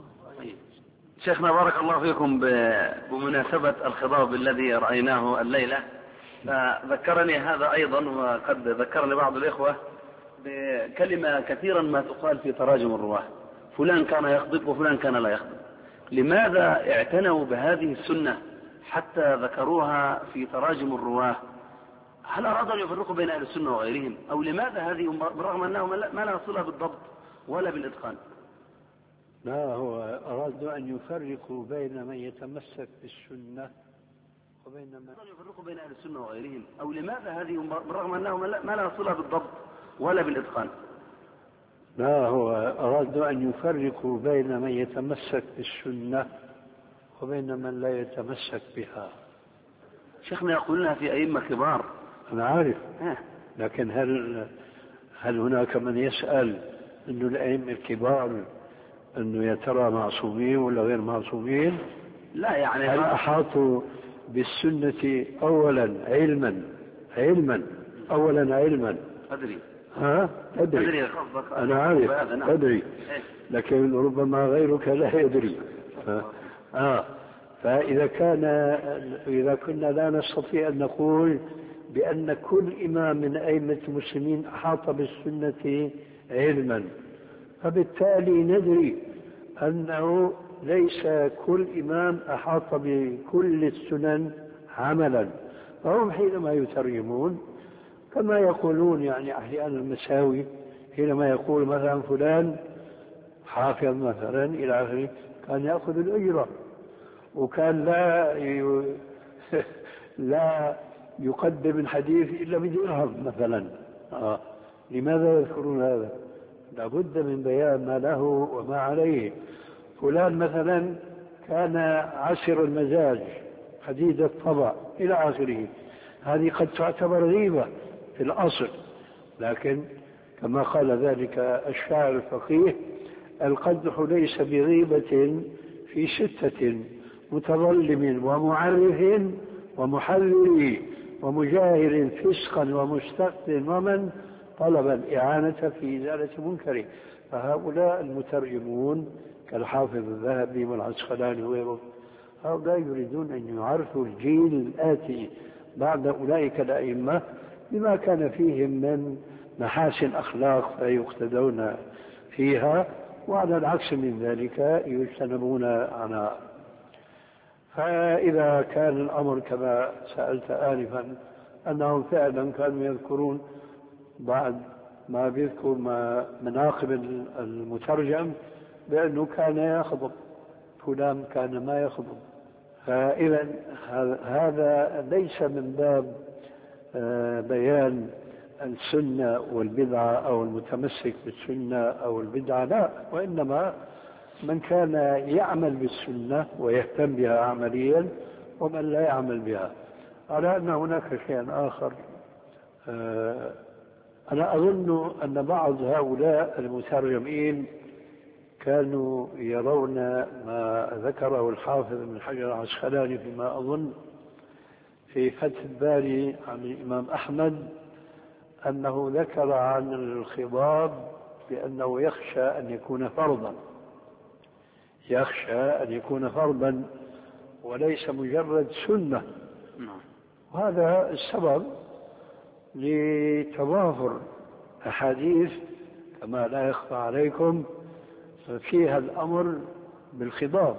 شيخنا بارك الله فيكم، بمناسبة الخضاب الذي رأيناه الليلة فذكرني هذا أيضا، وقد ذكرني بعض الإخوة بكلمة كثيرا ما تقال في تراجم الرواه، فلان كان يخضب وفلان كان لا يخضب. لماذا اعتنوا بهذه السنة حتى ذكروها في تراجم الرواه؟ هل أرادوا أن يفرقوا بين أهل السنة وغيرهم، أو لماذا هذه برغم أنه ما لها صلة بالضبط ولا بالإتقان؟ لا، هو أرادوا أن يفرقوا بين من يتمسك بالسنة وبين من يفرقوا بين أهل السنة وغيرهم، أو لماذا هذه برغم أنه ما لها صلة بالضبط ولا بالإتقان؟ لا، هو أرادوا أن يفرقوا بين من يتمسك بالسنة وبين من لا يتمسك بها. شيخنا يقولونها في أئمة كبار. أنا عارف، لكن هل هناك من يسأل أنه الأئمة الكبار أنه يا ترى معصومين ولا غير معصومين؟ لا، يعني هل أحاطوا بالسنة أولا علما أدري. أدري. أنا عارف أدري، لكن ربما غيرك لا يدري. فإذا كنا لا نستطيع أن نقول بأن كل إمام من أئمة المسلمين أحاط بالسنة علما، فبالتالي ندري أنه ليس كل إمام أحاط بكل السنن عملا. فهم حينما يترجمون كما يقولون، يعني أحيانا المساوي حينما يقول مثلا فلان حافظ مثلا إلى آخره كان يأخذ الأجرة، وكان لا يقدم الحديث إلا بدرهم مثلا. لماذا يذكرون هذا؟ لابد من بيان ما له وما عليه. فلان مثلا كان عسر المزاج حديد الطبع إلى آخره، هذه قد تعتبر غيبة في الأصل، لكن كما قال ذلك الشاعر الفقيه: القدح ليس بغيبة في 6 متظلم ومعرف ومحرر ومجاهر فسقا ومستقت ومن طلب الإعانة في إزالة منكره. فهؤلاء المترجمون كالحافظ الذهبي والعسقلاني وغيره، هؤلاء يريدون أن يعرفوا الجيل الآتي بعد أولئك الأئمة بما كان فيهم من محاسن أخلاق فيقتدون فيها، وعلى العكس من ذلك يجتنبون عنها. فإذا كان الأمر كما سألت آنفا أنهم فعلا كانوا يذكرون بعد ما بيذكر مناقب المترجم بأنه كان يخضب، فلان كان ما يخضب، فإذا هذا ليس من باب بيان السنة والبدعة أو المتمسك بالسنة أو البدعة، لا، وإنما من كان يعمل بالسنة ويهتم بها عمليا ومن لا يعمل بها. على أن هناك شيء آخر، أنا أظن أن بعض هؤلاء المترجمين كانوا يرون ما ذكره الحافظ ابن حجر العسقلاني فيما أظن في فتح الباري عن الإمام أحمد، أنه ذكر عن الخضاب بأنه يخشى أن يكون فرضا، يخشى أن يكون فرضا وليس مجرد سنة. وهذا السبب لتظاهر أحاديث كما لا يخفى عليكم فيها الأمر بالخضاب،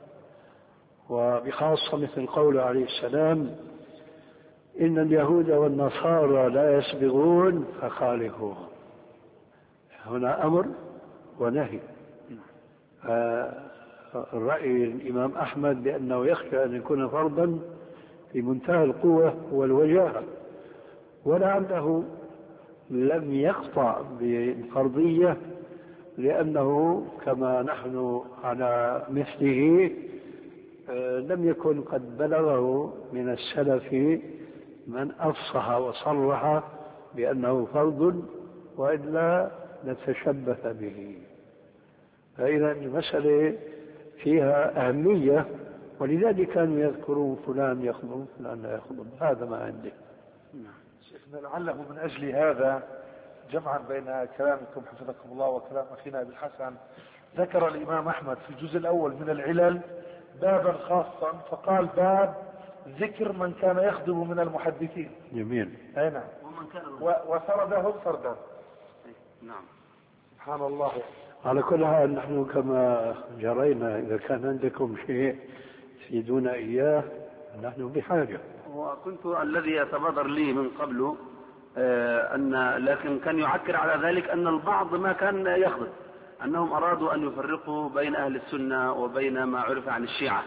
وبخاصة مثل قوله عليه السلام: إن اليهود والنصارى لا يسبغون فخالفوهم. هنا أمر ونهي. الرأي الإمام أحمد بأنه يخشى أن يكون فرضا في منتهى القوة والوجاهة، ولعله لم يقطع بالفرضية لأنه كما نحن على مثله لم يكن قد بلغه من السلف من أفصح وصرح بأنه فرض، وإلا نتشبث به. فإذا المسألة فيها أهمية، ولذلك كانوا يذكرون فلان يخضب فلان لا يخضب. هذا ما عندي. شيخنا لعله من أجل هذا جمعا بين كلامكم حفظكم الله وكلام أخينا أبي الحسن، ذكر الإمام أحمد في الجزء الأول من العلل بابا خاصا، فقال: باب ذكر من كان يخضب من المحدثين. جميل. أي نعم. وسرده سردا. نعم. سبحان الله. على كل حال نحن كما جرينا إذا كان عندكم شيء تفيدونا إياه نحن بحاجة. وكنت الذي يتبادر لي من قبل لكن كان يعكر على ذلك أن البعض ما كان يخضب، أنهم أرادوا أن يفرقوا بين أهل السنة وبين ما عرف عن الشيعة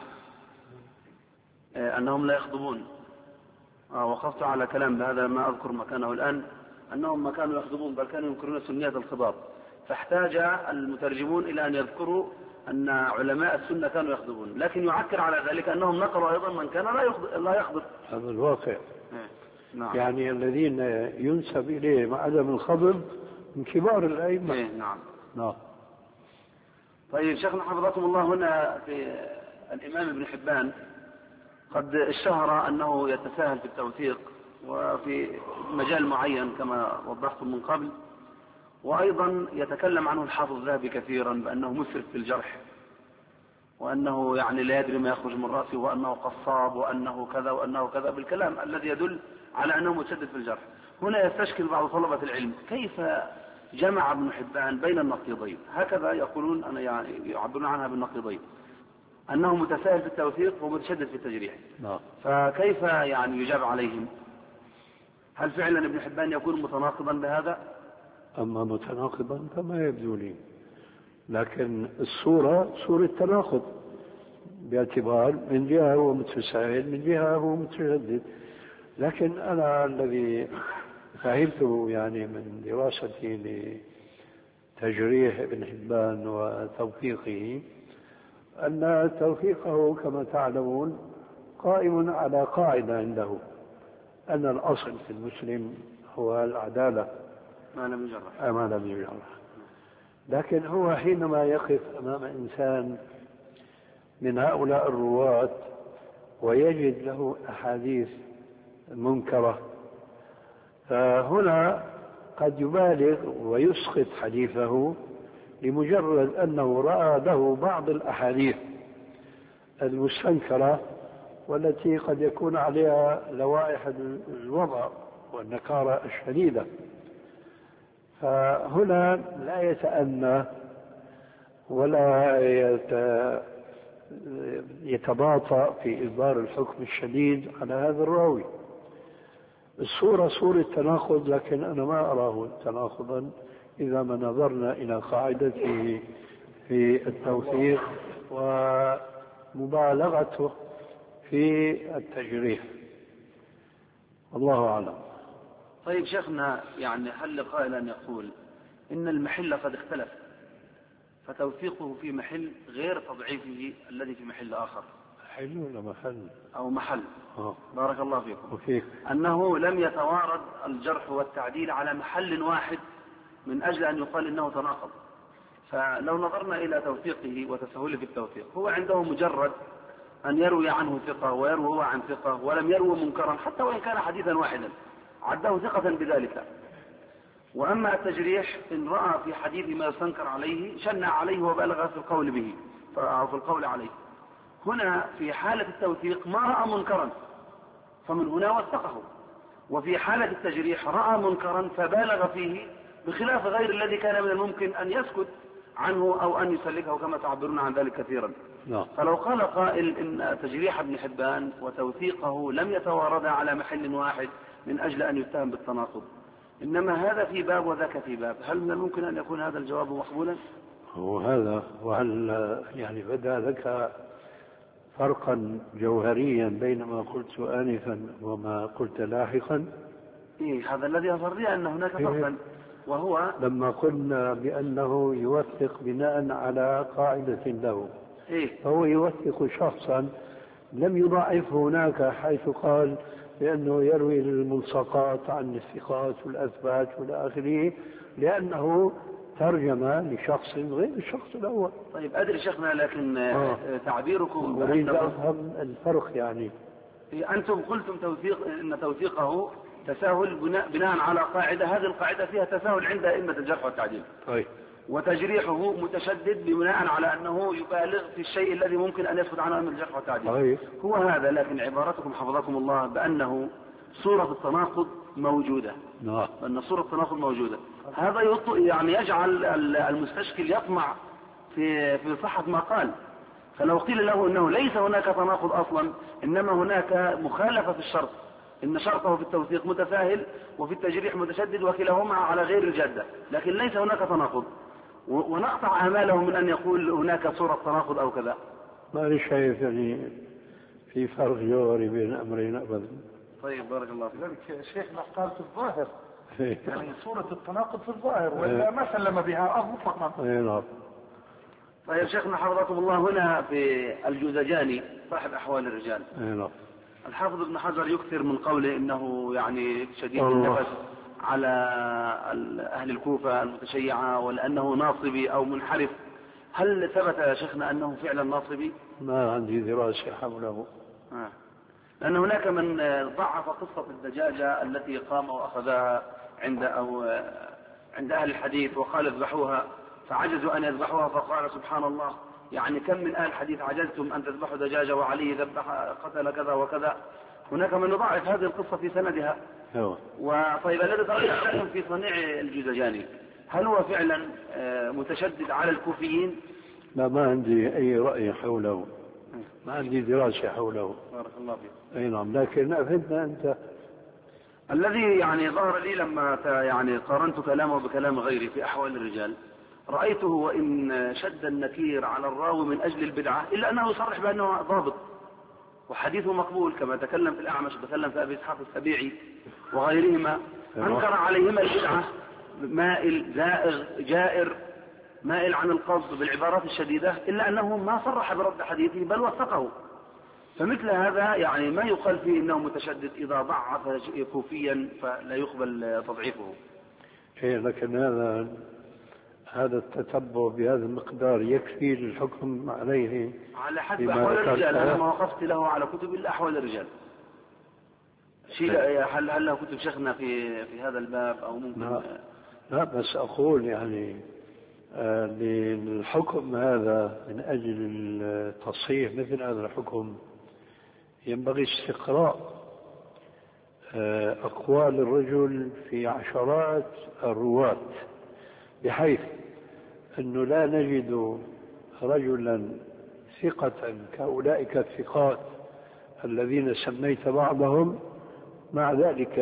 أنهم لا يخضبون. وقفت على كلام بهذا ما أذكر مكانه الآن، أنهم ما كانوا يخضبون بل كانوا ينكرون سنيات الخضاب، فاحتاج المترجمون إلى أن يذكروا أن علماء السنة كانوا يخضبون، لكن يعكر على ذلك أنهم نقلوا أيضا من كان لا يخضب. هذا الواقع. نعم. يعني الذين ينسب إليهم عدم الخضب من كبار الأئمة. نعم. نعم. طيب شيخنا حفظكم الله، هنا في الإمام ابن حبان قد اشتهر أنه يتساهل في التوثيق وفي مجال معين كما وضحتم من قبل، وأيضا يتكلم عنه الحافظ الذهبي كثيرا بأنه مسرف في الجرح، وأنه يعني لا يدري ما يخرج من رأسه، وأنه قصاب، وأنه كذا وأنه كذا، بالكلام الذي يدل على أنه متشدد في الجرح. هنا يستشكل بعض طلبة العلم كيف جمع ابن حبان بين النقيضين، هكذا يقولون، أنا يعني يعبرون عنها بالنقيضين، أنه متساهل في التوثيق ومتشدد في التجريح. فكيف يعني يجاب عليهم؟ هل فعلا ابن حبان يكون متناقضا بهذا؟ أما متناقضا فما يبدو لي، لكن الصورة صورة تناقض، باعتبار من جهة هو متساهل من جهة هو متشدد. لكن أنا الذي فهمته يعني من دراستي لتجريح ابن حبان وتوثيقه أن توثيقه كما تعلمون قائم على قاعدة عنده، أن الأصل في المسلم هو العدالة ما لم يجرح. ما لم يجرح. لكن هو حينما يقف أمام إنسان من هؤلاء الرواة ويجد له أحاديث منكرة، فهنا قد يبالغ ويسقط حديثه لمجرد أنه رأى له بعض الأحاديث المستنكرة والتي قد يكون عليها لوائح الوضع والنكارة الشديدة. فهنا لا يتأنى ولا يتباطأ في إصدار الحكم الشديد على هذا الراوي. الصورة صورة تناقض، لكن أنا ما أراه تناقضا إذا ما نظرنا إلى قاعدته في التوثيق ومبالغته في التجريح. الله أعلم. طيب شيخنا، يعني هل قائل أن يقول إن المحل قد اختلف، فتوثيقه في محل غير تضعيفه الذي في محل آخر؟ محل ولا محل؟ أو محل. بارك الله فيكم. وفيك. أنه لم يتوارد الجرح والتعديل على محل واحد من أجل أن يقال إنه تناقض. فلو نظرنا إلى توثيقه وتسهله في التوثيق، هو عنده مجرد أن يروي عنه ثقة ويروي هو عن ثقة ولم يروي منكرا حتى وإن كان حديثا واحدا، عده ثقة بذلك. وأما التجريح إن رأى في حديث ما يستنكر عليه شنع عليه وبالغ في القول به أو في القول عليه. هنا في حالة التوثيق ما رأى منكرا فمن هنا وثقه، وفي حالة التجريح رأى منكرا فبالغ فيه بخلاف غير الذي كان من الممكن أن يسكت عنه أو أن يسلكه كما تعبرون عن ذلك كثيرا. فلو قال قائل إن تجريح ابن حبان وتوثيقه لم يتواردا على محل واحد من أجل أن يتهم بالتناقض، إنما هذا في باب وذاك في باب، هل من الممكن أن يكون هذا الجواب مقبولا؟ هو هذا، وهل يعني بدا لك فرقا جوهريا بين ما قلت آنفا وما قلت لاحقا؟ إيه هذا الذي أظهر لي أن هناك فرقا، وهو لما قلنا بأنه يوثق بناء على قاعدة له، فهو يوثق شخصا لم يضعف هناك حيث قال بأنه يروي الملصقات عن الثقات والأثبات والى آخره، لأنه ترجم لشخص غير الشخص الأول. طيب أدري شيخنا، لكن تعبيركم أريد أفهم الفرق. يعني أنتم قلتم إن توثيقه تساهل بناء على قاعدة، هذه القاعدة فيها تساهل عند أئمة الجرح والتعديل. طيب. وتجريحه متشدد بناء على أنه يبالغ في الشيء الذي ممكن أن يسقط عنه أئمة الجرح والتعديل. طيب. هو هذا، لكن عبارتكم حفظكم الله بأنه صورة التناقض موجودة. نعم. أن صورة التناقض موجودة، هذا يعني يجعل المستشكل يطمع في صحة ما قال. فلو قيل له أنه ليس هناك تناقض أصلا، إنما هناك مخالفة في الشرط، إن شرطه في التوثيق متساهل وفي التجريح متشدد وكلاهما على غير الجادة، لكن ليس هناك تناقض، ونقطع آماله من أن يقول هناك صورة تناقض أو كذا. ما لي شايف يعني في فرق جوهري بين أمرين أبدا. طيب بارك الله فيك. لذلك شيخنا قال في الظاهر يعني صورة التناقض في الظاهر، ولا ما سلم بها مطلقا. نعم. طيب شيخنا حفظكم الله، هنا في الجوزجاني صاحب أحوال الرجال، نعم، الحافظ ابن حجر يكثر من قوله إنه يعني شديد النفس على أهل الكوفة المتشيعة، ولأنه ناصبي أو منحرف. هل ثبت يا شيخنا أنه فعلا ناصبي؟ ما عندي دراسة حوله. لأن هناك من ضعف قصة الدجاجة التي قام وأخذها عند أهل الحديث وقال اذبحوها، فعجزوا أن يذبحوها، فقال سبحان الله، يعني كم من أهل الحديث عجزتم أن تذبحوا دجاجة وعلي ذبح قتل كذا وكذا. هناك من يضعف هذه القصة في سندها. وطيب الذي تركتم في صنيع الجوزجاني هل هو فعلا متشدد على الكوفيين؟ لا، ما عندي أي رأي حوله، ما عندي دراسة حوله. بارك الله فيك. أي نعم، لكن أفدنا أنت. الذي يعني ظهر لي لما يعني قارنت كلامه بكلام غيري في أحوال الرجال، رأيته وإن شد النكير على الراوي من أجل البدعة إلا أنه يصرح بأنه ضابط وحديثه مقبول، كما تكلم في الأعمش، تكلم في أبي إسحاق السبيعي وغيرهما، أنكر عليهما البدعة، مائل زائغ جائر مائل عن القصد بالعبارات الشديدة، إلا أنه ما صرح برد حديثه بل وثقه. فمثل هذا يعني ما يقال فيه إنه متشدد إذا ضعف كوفيا فلا يقبل تضعيفه. لكن هذا التتبع بهذا المقدار يكفي للحكم عليه على حسب أحوال الرجال. أنا ما وقفت له على كتب إلا أحوال الرجال. هل له كتب شيخنا في هذا الباب أو ممكن؟ لا بس أقول يعني للحكم هذا من أجل التصحيح مثل هذا الحكم ينبغي استقراء أقوال الرجل في عشرات الرواة، بحيث أنه لا نجد رجلا ثقة كأولئك الثقات الذين سميت بعضهم مع ذلك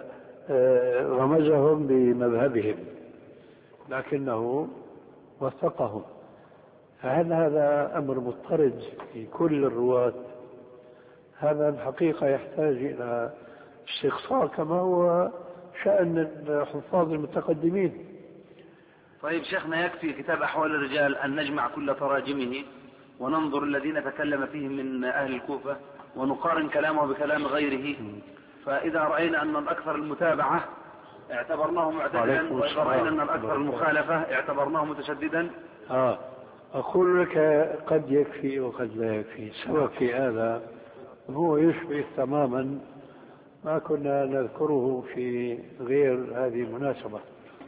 رمزهم بمذهبهم لكنه وثقهم. فهل هذا أمر مضطرد في كل الرواة؟ هذا الحقيقة يحتاج إلى استقصاء كما هو شأن الحفاظ المتقدمين. طيب شيخنا، يكفي كتاب أحوال الرجال أن نجمع كل تراجمه وننظر الذين تكلم فيهم من أهل الكوفة ونقارن كلامه بكلام غيره، فإذا رأينا أن الأكثر المتابعة اعتبرناه معتدلا، وإذا رأينا أن الأكثر المخالفة اعتبرناه متشددا. أقول لك قد يكفي وقد لا يكفي. سواء في هذا هو يشبه تماما ما كنا نذكره في غير هذه المناسبة.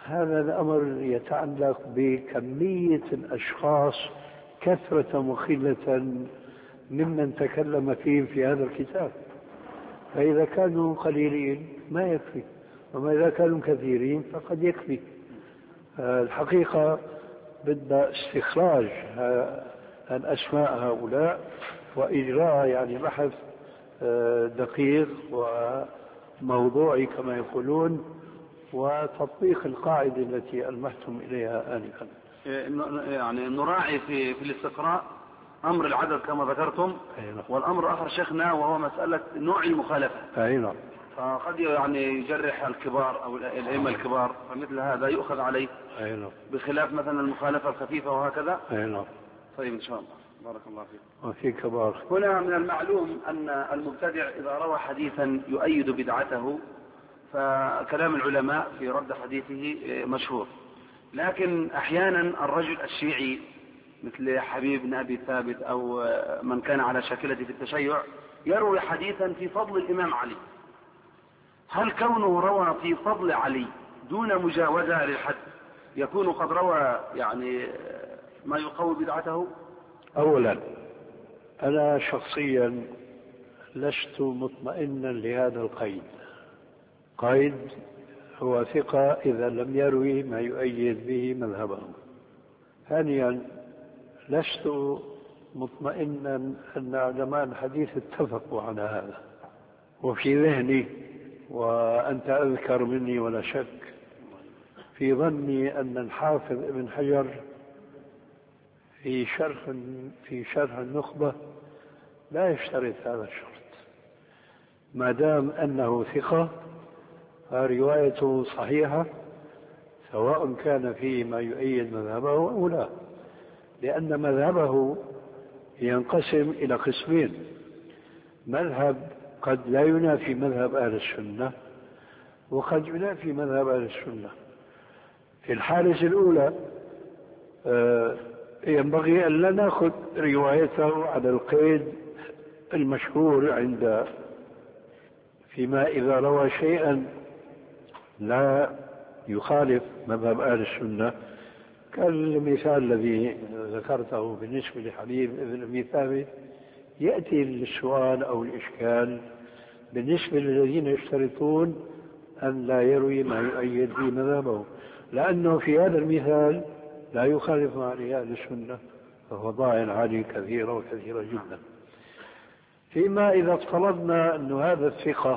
هذا الأمر يتعلق بكمية الأشخاص كثرة وخلة ممن تكلم فيهم في هذا الكتاب. فإذا كانوا قليلين ما يكفي، وما إذا كانوا كثيرين فقد يكفي. الحقيقة بدنا استخراج الأسماء هؤلاء وإجراء يعني بحث دقيق وموضوعي كما يقولون، وتطبيق القاعدة التي ألمحتم إليها آنفا. يعني نراعي في الاستقراء أمر العدد كما ذكرتم، والأمر الآخر شيخنا وهو مسألة نوع المخالفة. نعم. فقد يعني يجرح الكبار أو الأئمة الكبار، فمثل هذا يؤخذ عليه بخلاف مثلا المخالفة الخفيفة وهكذا. نعم. طيب إن شاء الله، بارك الله فيك. وفي كبار. هنا من المعلوم أن المبتدع إذا روى حديثا يؤيد بدعته فكلام العلماء في رد حديثه مشهور، لكن أحيانا الرجل الشيعي مثل حبيب بن أبي ثابت أو من كان على شاكلته في التشيع يروي حديثا في فضل الإمام علي، هل كونه روى في فضل علي دون مجاوزة للحد يكون قد روى يعني ما يقوي بدعته؟ أولا أنا شخصيا لست مطمئنا لهذا القيد. قيد هو ثقة إذا لم يروي ما يؤيد به مذهبه. ثانيا لست مطمئنا أن علماء الحديث اتفقوا على هذا. وفي ذهني وأنت أذكر مني ولا شك في ظني أن الحافظ ابن حجر في شرح النخبة لا يشترط هذا الشرط. ما دام أنه ثقة فروايته صحيحة سواء كان فيه ما يؤيد مذهبه أو لا، لأن مذهبه ينقسم إلى قسمين: مذهب قد لا ينافي مذهب أهل السنة، وقد ينافي مذهب أهل السنة. في الحالة الأولى ينبغي أن لا نأخذ روايته على القيد المشهور عند فيما إذا روى شيئا لا يخالف مذهب أهل السنة، كالمثال الذي ذكرته بالنسبة لحبيب بن أبي ثابت. يأتي السؤال أو الإشكال بالنسبة للذين يشترطون أن لا يروي ما يؤيد به مذهبه، لأنه في هذا المثال لا يخالف ما عليه أهل السنة، فهو ضاع عليه كثيرة وكثيرة جدا. فيما إذا افترضنا أن هذا الثقة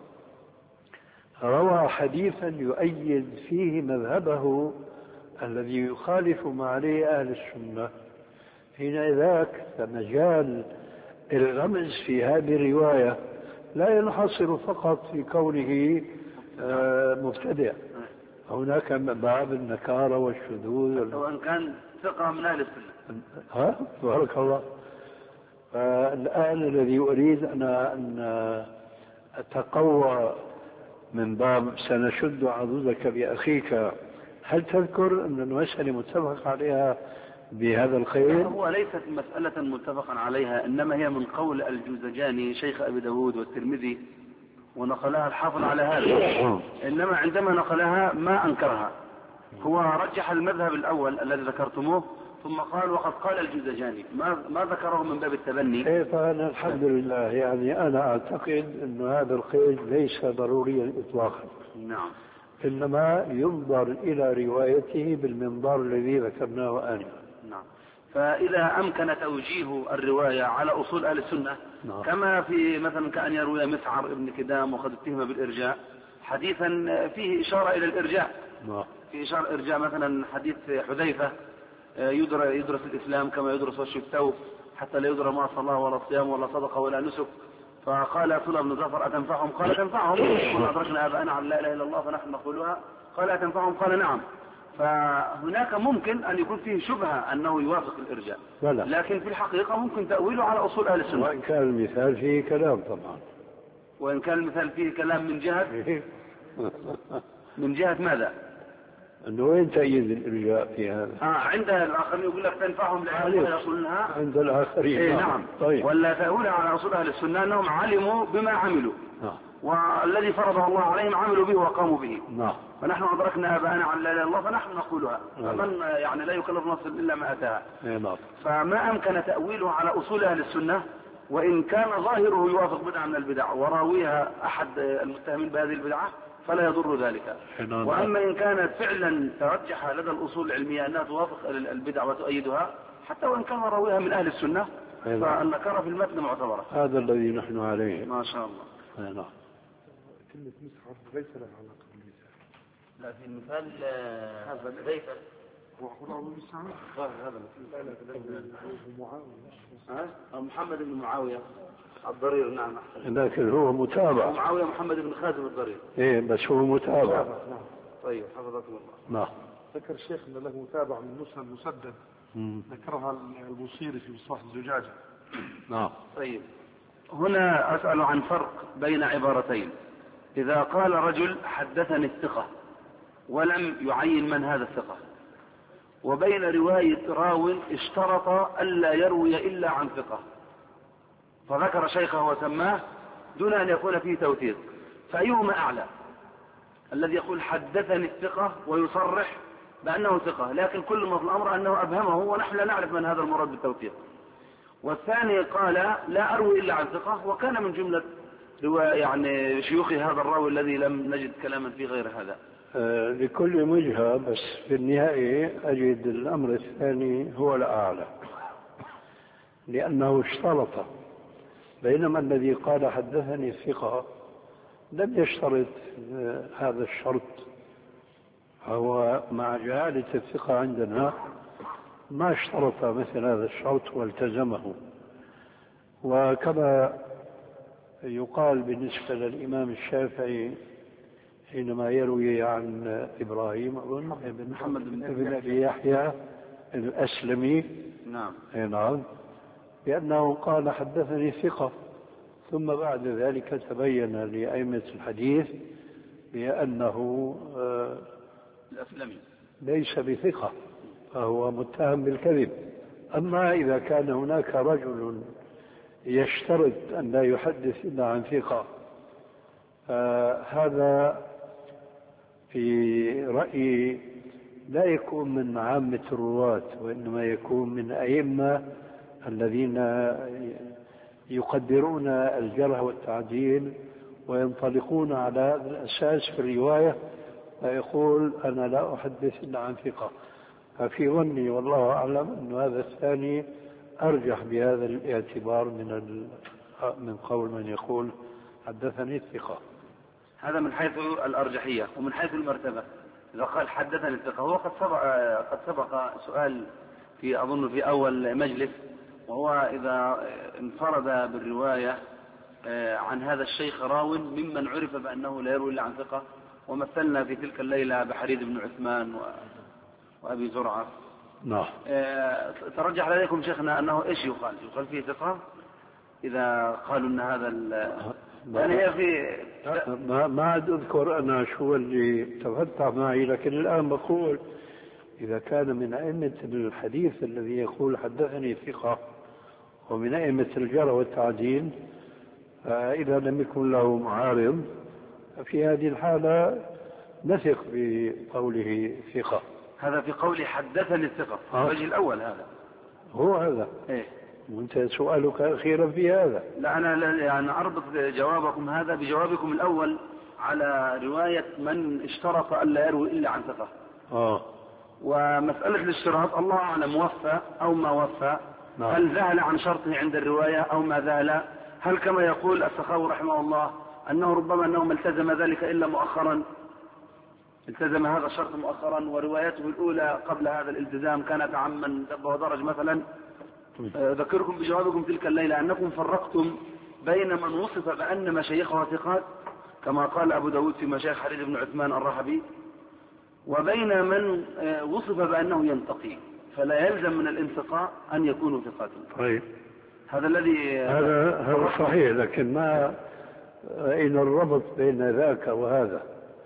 روى حديثا يؤيد فيه مذهبه الذي يخالف ما عليه أهل السنة، حينئذ فمجال الغمز في هذه الرواية لا ينحصر فقط في كونه مبتدع. هناك باب النكارة والشذوذ سواء كان ثقة من أهل السنة. بارك الله. فالآن الذي أريد أنا أن أتقوى من باب سنشد عضدك بأخيك، هل تذكر أن المسألة متفق عليها بهذا الخير؟ هو ليست مسألة متفقا عليها، إنما هي من قول الجوزجاني شيخ أبي داود والترمذي، ونقلها الحافظ على هذا. إنما عندما نقلها ما أنكرها، هو رجح المذهب الأول الذي ذكرتموه ثم قال وقد قال الجوزجاني، ما ذكره من باب التبني. فأنا الحمد لله يعني أنا أعتقد أن هذا القيد ليس ضروريا إطلاقا. نعم. إنما ينظر إلى روايته بالمنظار الذي ذكرناه آنفا. نعم. فإذا أمكن توجيه الرواية على أصول أهل السنة، نعم. كما في مثلا كأن يروي مسعر ابن كدام وقد اتهم بالإرجاء حديثا فيه إشارة إلى الإرجاء، نعم. في إشارة إرجاء مثلا حديث حذيفة يدرس الإسلام كما يدرس وش الثوب حتى لا يدرى ما صلاه ولا صيام ولا صدقة ولا نسك. فقال سلة بن زفر أتنفعهم؟ قال تنفعهم، قل أدركنا آباءنا على لا إله إلا الله فنحن نقولها. قال أتنفعهم؟ قال نعم. فهناك ممكن أن يكون فيه شبهة أنه يوافق الإرجاء، لكن في الحقيقة ممكن تأويله على أصول أهل السنة. وإن كان المثال فيه كلام طبعا. وإن كان المثال فيه كلام من جهة ماذا؟ أنه وين تأييد الإرجاء في هذا؟ عند الآخرين يقول لك تنفعهم لأنهم يصلونها عند الآخرين. نعم. طيب. ولا تأويلها على أصول أهل السنة أنهم علموا بما عملوا. والذي فرضه الله عليهم عملوا به وقاموا به. نعم. فنحن أدركنا أباءنا عن لا إله إلا الله فنحن نقولها. فمن يعني لا يكلف نفسا إلا ما أتاها. نعم. فما أمكن تأويله على أصول أهل السنة وإن كان ظاهره يوافق بدعة من البدع وراويها أحد المتهمين بهذه البدعة فلا يضر ذلك. وأما إن كانت فعلا ترجح لدى الأصول العلمية أنها توافق البدع وتؤيدها حتى وإن كان راويها من أهل السنة فالنكرة في المتن معتبرة. هذا الذي نحن عليه. ما شاء الله. نعم. كلمة مسحر ليس لها علاقة بالمثال. لا في المثال هذا ليس هو أبو مسعود هذا محمد بن معاوية الضرير. نعم. لكن هو متابع. معاوية محمد بن خازم الضرير. إيه بس هو متابع. نعم. طيب حفظكم الله. نعم. ذكر الشيخ أن له متابع من مسند مسدد ذكرها البوصيري في مصباح الزجاجة. نعم. طيب هنا أسأل عن فرق بين عبارتين. إذا قال رجل حدثني الثقة ولم يعين من هذا الثقة وبين رواية راو اشترط ألا يروي إلا عن ثقة فذكر شيخه وسماه دون أن يكون فيه توثيق فأيهما أعلى؟ الذي يقول حدثني الثقة ويصرح بأنه ثقة لكن كل ما في الأمر أنه أبهمه ونحن لا نعرف من هذا المراد بالتوثيق. والثاني قال لا أروي إلا عن ثقة وكان من جملة يعني شيوخ هذا الراوي الذي لم نجد كلاما في غير هذا. لكل وجهة بس في النهاية أجد الأمر الثاني هو الأعلى لأنه اشترط بينما الذي قال حدثني الثقة لم يشترط هذا الشرط. هو مع جهالة الثقة عندنا ما اشترط مثل هذا الشرط والتزمه. وكما يقال بالنسبة للإمام الشافعي حينما يروي عن إبراهيم بن محمد بن أبي يحيى الأسلمي. نعم. نعم. بأنه قال حدثني ثقة ثم بعد ذلك تبين لأئمة الحديث بأنه الأسلمي ليس بثقة فهو متهم بالكذب. أما إذا كان هناك رجل يشترط أن لا يحدث إلا عن ثقة هذا في رأيي لا يكون من عامة الرواة وإنما يكون من أئمة الذين يقدرون الجرح والتعديل وينطلقون على هذا الأساس في الرواية فيقول أنا لا أحدث إلا عن ثقة. ففي ظني والله أعلم أن هذا الثاني أرجح بهذا الاعتبار من قول من يقول حدثني الثقة. هذا من حيث الأرجحية. ومن حيث المرتبة إذا قال حدثني الثقة هو قد سبق سؤال في أظن في أول مجلس وهو إذا انفرد بالرواية عن هذا الشيخ راو ممن عرف بأنه لا يروي إلا عن ثقة ومثلنا في تلك الليلة بحريد بن عثمان وأبي زرعة. نعم. ترجح لديكم شيخنا أنه إيش يقال فيه ثقة إذا قالوا أن هذا يعني هي في ما عاد أذكر أنا شو اللي تفتح معي لكن الآن بقول إذا كان من أئمة الحديث الذي يقول حدثني ثقة ومن أئمة الجرح والتعديل إذا لم يكن له معارض في هذه الحالة نثق بقوله ثقة. هذا في قول حدثني الثقة الوجه الأول هذا هو هذا. إيه؟ وانت سؤالك أخيرا في هذا. لا أنا يعني أربط جوابكم هذا بجوابكم الأول على رواية من اشترط ألا يروي إلا عن ثقة. ومسألة الاشتراط الله أعلم وفى أو ما وفى. هل ذهل عن شرطه عند الرواية أو ما ذهل؟ هل كما يقول السخاوي رحمه الله أنه ربما أنه ما التزم ذلك إلا مؤخرا التزم هذا الشرط مؤخرا وروايته الأولى قبل هذا الالتزام كانت عمن دب ودرج مثلا. أذكركم بجوابكم تلك الليلة أنكم فرقتم بين من وصف بأن مشايخه ثقات كما قال أبو داود في مشايخ حريد بن عثمان الرحبي وبين من وصف بأنه ينتقي فلا يلزم من الانتقاء أن يكونوا ثقات. طيب هذا الذي هذا صحيح لكن ما رأينا الربط بين ذاك وهذا.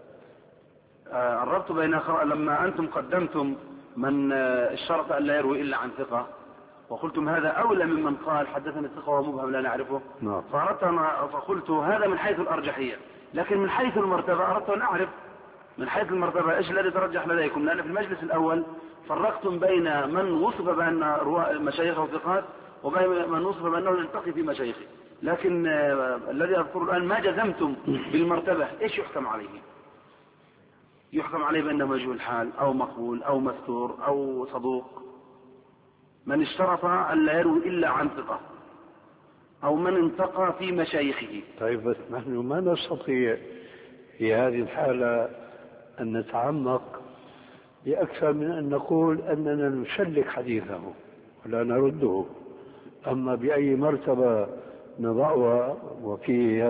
الربط بين لما أنتم قدمتم من الشرط أن لا يروي إلا عن ثقة وقلتم هذا أولى ممن قال حدثني الثقة ومبهم لا نعرفه. نعم. فقلت هذا من حيث الأرجحية، لكن من حيث المرتبة أردت أن أعرف من حيث المرتبة إيش الذي ترجح لديكم، لأن في المجلس الأول فرقتم بين من وصف بأن مشايخه ثقات وبين من وصف بأنه يلتقي في مشايخه، لكن الذي أذكر الآن ما جزمتم بالمرتبة، إيش يحكم عليه؟ يحكم عليه بأنه مجهول الحال أو مقبول أو مستور أو صدوق، من اشترط أن لا يروي إلا عن ثقة، أو من انتقى في مشايخه. طيب بس نحن ما نستطيع في هذه الحالة أن نتعمق بأكثر من أن نقول أننا نسلك حديثه ولا نرده. أما بأي مرتبة نضعها وفي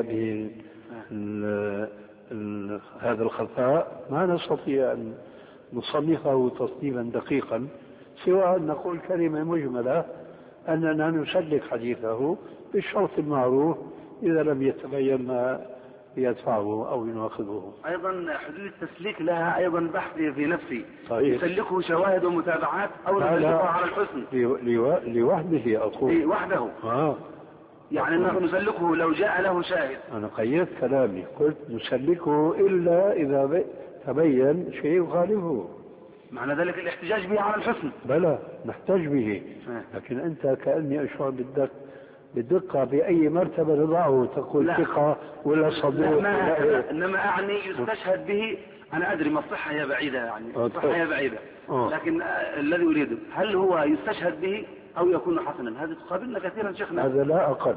هذا الخفاء ما نستطيع أن نصنفه تصنيفا دقيقا، سوى أن نقول كلمة مجملة أننا نسلك حديثه بالشرط المعروف إذا لم يتبين ما يدفعه أو يناقضه. أيضا حدود التسليك لها أيضا بحث في نفسي. طيب. يسلكه شواهد ومتابعات أو نسلكه على الحسن لوحده أقول. وحده. يعني أنه نسلكه لو جاء له شاهد. أنا قيدت كلامي قلت نسلكه إلا إذا تبين شيء يخالفه. معنى ذلك الاحتجاج به على الحسن. بلى نحتاج به، لكن أنت كأني أشعر بالدقة بأي مرتبة نضعه، تقول ثقة ولا صدوق. إنما أعني يستشهد به. أنا أدري ما الصحة هي بعيدة، يعني الصحة هي بعيدة، لكن الذي أريده هل هو يستشهد به أو يكون حسنا؟ هذا تقابلنا كثيرا شيخنا. هذا لا أقل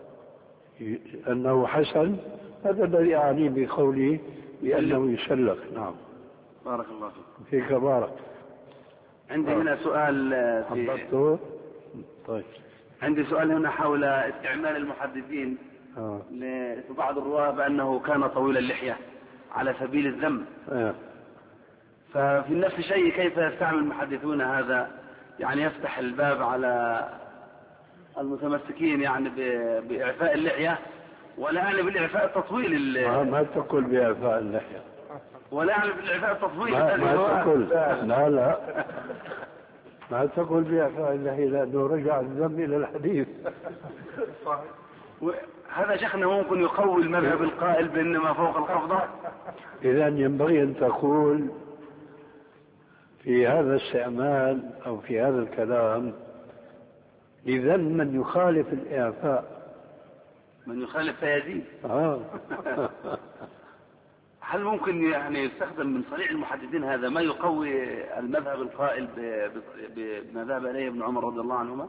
أنه حسن، هذا الذي أعني بقولي بأنه يسلك. نعم. بارك الله فيك. فيك بارك. عندي هنا سؤال طيب. عندي سؤال هنا حول استعمال المحدثين لبعض الرواة بأنه كان طويل اللحية على سبيل الذم. ففي نفس الشيء كيف يستعمل المحدثون هذا؟ يعني يفتح الباب على المتمسكين يعني بإعفاء اللحية، ولا يعني بالإعفاء التطويل. ما تقول بإعفاء اللحية، ولا يعني بالإعفاء التطويل. ما تقول. لا ما تقول بإعفاء اللحية، لأنه رجع الذم إلى الحديث. هذا شيخنا ممكن يقوي المذهب القائل بأنما فوق القبضة. إذا ينبغي أن تقول في هذا الاستعمال أو في هذا الكلام لذم من يخالف الإعفاء. من يخالف فيزيد. هل ممكن يعني يستخدم من صنيع المحدثين هذا ما يقوي المذهب القائل بما ذهب إليه ابن عمر رضي الله عنهما؟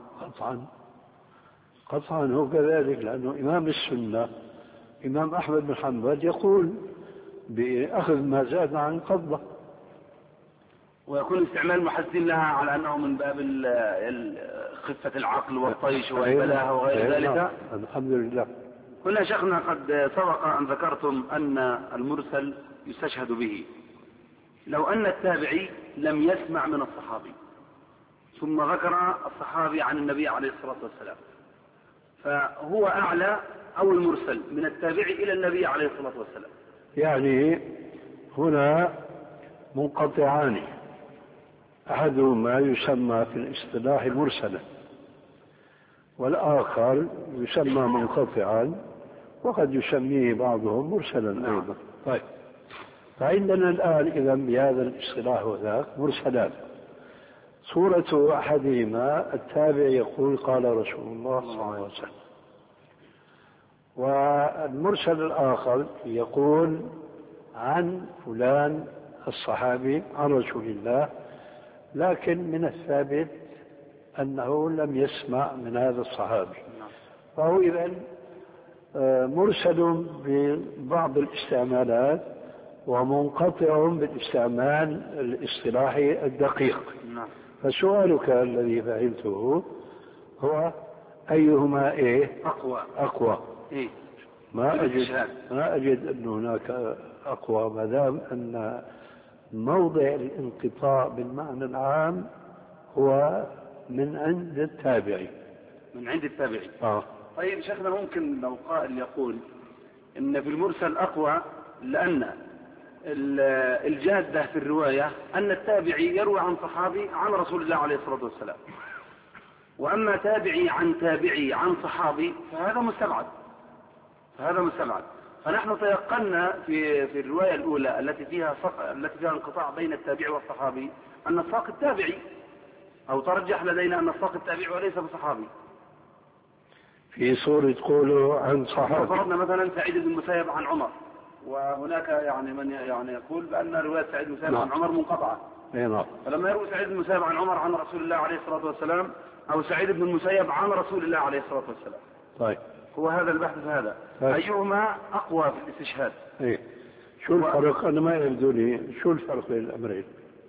قطعا هو كذلك، لأنه إمام السنة إمام أحمد بن حنبل يقول بأخذ ما زاد عن القبضة. ويكون استعمال المحدثين لها على أنه من باب خفة العقل والطيش والبلاهة وغير ذلك. الحمد لله. هنا شيخنا قد سبق أن ذكرتم أن المرسل يستشهد به لو أن التابعي لم يسمع من الصحابي ثم ذكر الصحابي عن النبي عليه الصلاة والسلام، فهو أعلى أو المرسل من التابعي إلى النبي عليه الصلاة والسلام. يعني هنا منقطعان، أحدهما يسمى في الاصطلاح مرسلا والآخر يسمى منقطعا، وقد يسميه بعضهم مرسلا أيضا. طيب، فعندنا الآن إذا بهذا الاصطلاح وذاك مرسلان. صورة أحدهما التابع يقول قال رسول الله صلى الله عليه وسلم، والمرسل الآخر يقول عن فلان الصحابي عن رسول الله، لكن من الثابت أنه لم يسمع من هذا الصحابي، فهو إذن مرسل ببعض الاستعمالات ومنقطع بالاستعمال الاصطلاحي الدقيق. فسؤالك الذي فعلته هو أيهما أقوى؟ ما أجد أن هناك أقوى، ما دام أن موضع الانقطاع بالمعنى العام هو من عند التابعي. من عند التابعي. طيب شيخنا، ممكن لو قائل يقول إن في المرسل أقوى لأن الجادة في الرواية أن التابعي يروي عن صحابي عن رسول الله عليه الصلاة والسلام، وأما تابعي عن تابعي عن صحابي فهذا مستبعد. فنحن تيقنا في الرواية الأولى التي فيها انقطاع بين التابعي والصحابي أن الساق التابعي، أو ترجح لدينا أن الساق التابعي وليس بصحابي. في صورة قوله عن صحابي، فرضنا مثلا سعيد بن المسيب عن عمر، وهناك يعني من يعني يقول بأن رواية سعيد بن المسيب عن عمر منقطعة. نعم. فلما يروي سعيد بن المسيب عن عمر عن رسول الله عليه الصلاة والسلام، أو سعيد بن المسيب عن رسول الله عليه الصلاة والسلام، طيب هو هذا البحث في هذا. أيهما أقوى في الاستشهاد؟ إيه؟ شو الفرق؟ أنا ما يبدو لي شو الفرق بين الأمرين.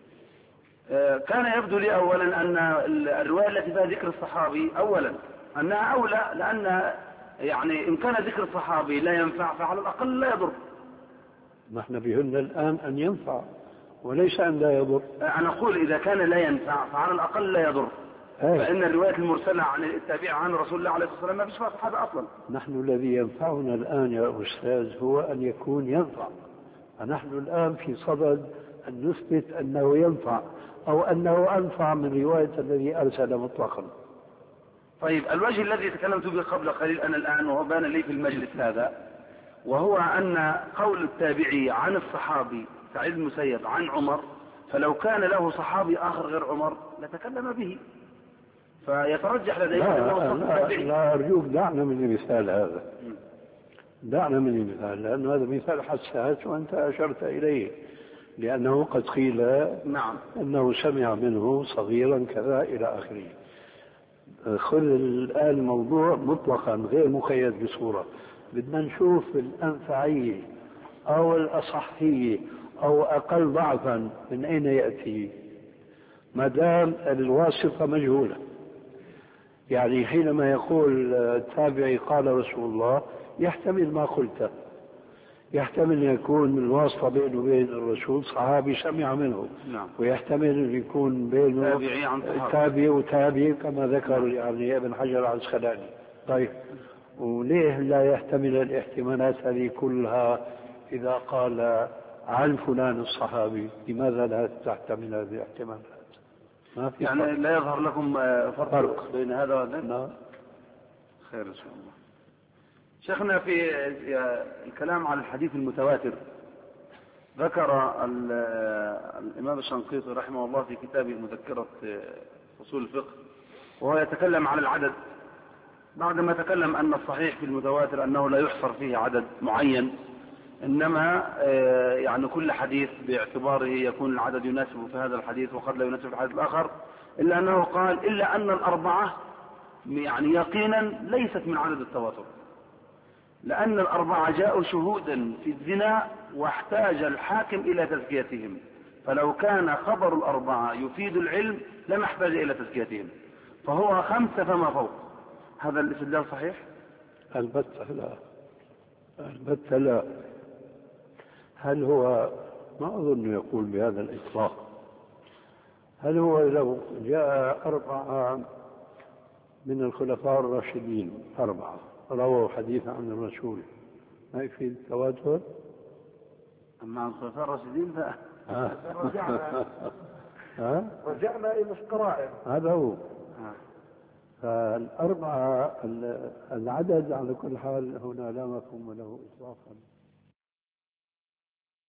كان يبدو لي أولا أن الرواية التي فيها ذكر الصحابي أولا أنها أولى، لأن يعني إن كان ذكر الصحابي لا ينفع فعلى الأقل لا يضر. نحن بهن الآن أن ينفع وليس أن لا يضر. أنا أقول إذا كان لا ينفع فعلى الأقل لا يضر. فإن الرواية المرسلة عن التابع عن رسول الله عليه الصلاة والسلام ما فيش فيها صحابة أصلا. نحن الذي ينفعنا الآن يا أستاذ هو أن يكون ينفع، فنحن الآن في صدد أن نثبت أنه ينفع أو أنه أنفع من رواية الذي أرسل مطلقا. طيب الوجه الذي تكلمت به قبل قليل أنا الآن وهو بان لي في المجلس هذا، وهو أن قول التابعي عن الصحابي سعيد بن المسيب عن عمر، فلو كان له صحابي آخر غير عمر لتكلم به، فيترجح لديه لا أرجوك دعنا من المثال هذا، دعنا من المثال، لأن هذا مثال حساس وأنت أشرت إليه، لأنه قد قيل نعم أنه سمع منه صغيرا كذا إلى آخره. خذ الآن الموضوع مطلقا غير مقيد بصورة، بدنا نشوف الأنفعية أو الأصحية أو أقل ضعفا من أين يأتي، ما دام الواسطة مجهولة. يعني حينما يقول التابعي قال رسول الله يحتمل ما قلته، يحتمل أن يكون الواسطة بينه وبين الرسول صحابي سمع منه، نعم. ويحتمل أن يكون بينه تابعي وتابعي كما ذكر يعني ابن حجر العسقلاني. طيب وليه لا يحتمل الاحتمالات هذه كلها إذا قال عن فلان الصحابي؟ لماذا لا تحتمل هذه الاحتمالات؟ ما في يعني فرق. لا يظهر لكم فرق بين هذا وهذا؟ نعم. خير إن شاء الله. شيخنا في الكلام عن الحديث المتواتر ذكر الإمام الشنقيطي رحمه الله في كتابه مذكرة أصول الفقه، وهو يتكلم عن العدد بعدما تكلم أن الصحيح في المتواتر أنه لا يحصر فيه عدد معين، إنما يعني كل حديث باعتباره يكون العدد يناسب في هذا الحديث وقد لا يناسب في الحديث الآخر، إلا أنه قال إلا أن الأربعة يعني يقينا ليست من عدد التواتر، لأن الأربعة جاءوا شهودا في الزنا واحتاج الحاكم إلى تزكيتهم، فلو كان خبر الأربعة يفيد العلم لما احتاج إلى تزكيتهم، فهو 5 فما فوق. هذا الاستدلال صحيح؟ البتة لا، البتة لا. هل هو، ما أظن يقول بهذا الإطلاق، هل هو لو جاء 4 من الخلفاء الراشدين 4 رووا حديث عن الرسول ما يفيد التواتر؟ أما عن الخلفاء الراشدين رجعنا إلى القرائن. هذا هو. فالأربعة العدد على كل حال هنا لا مفهوم له إطلاقا.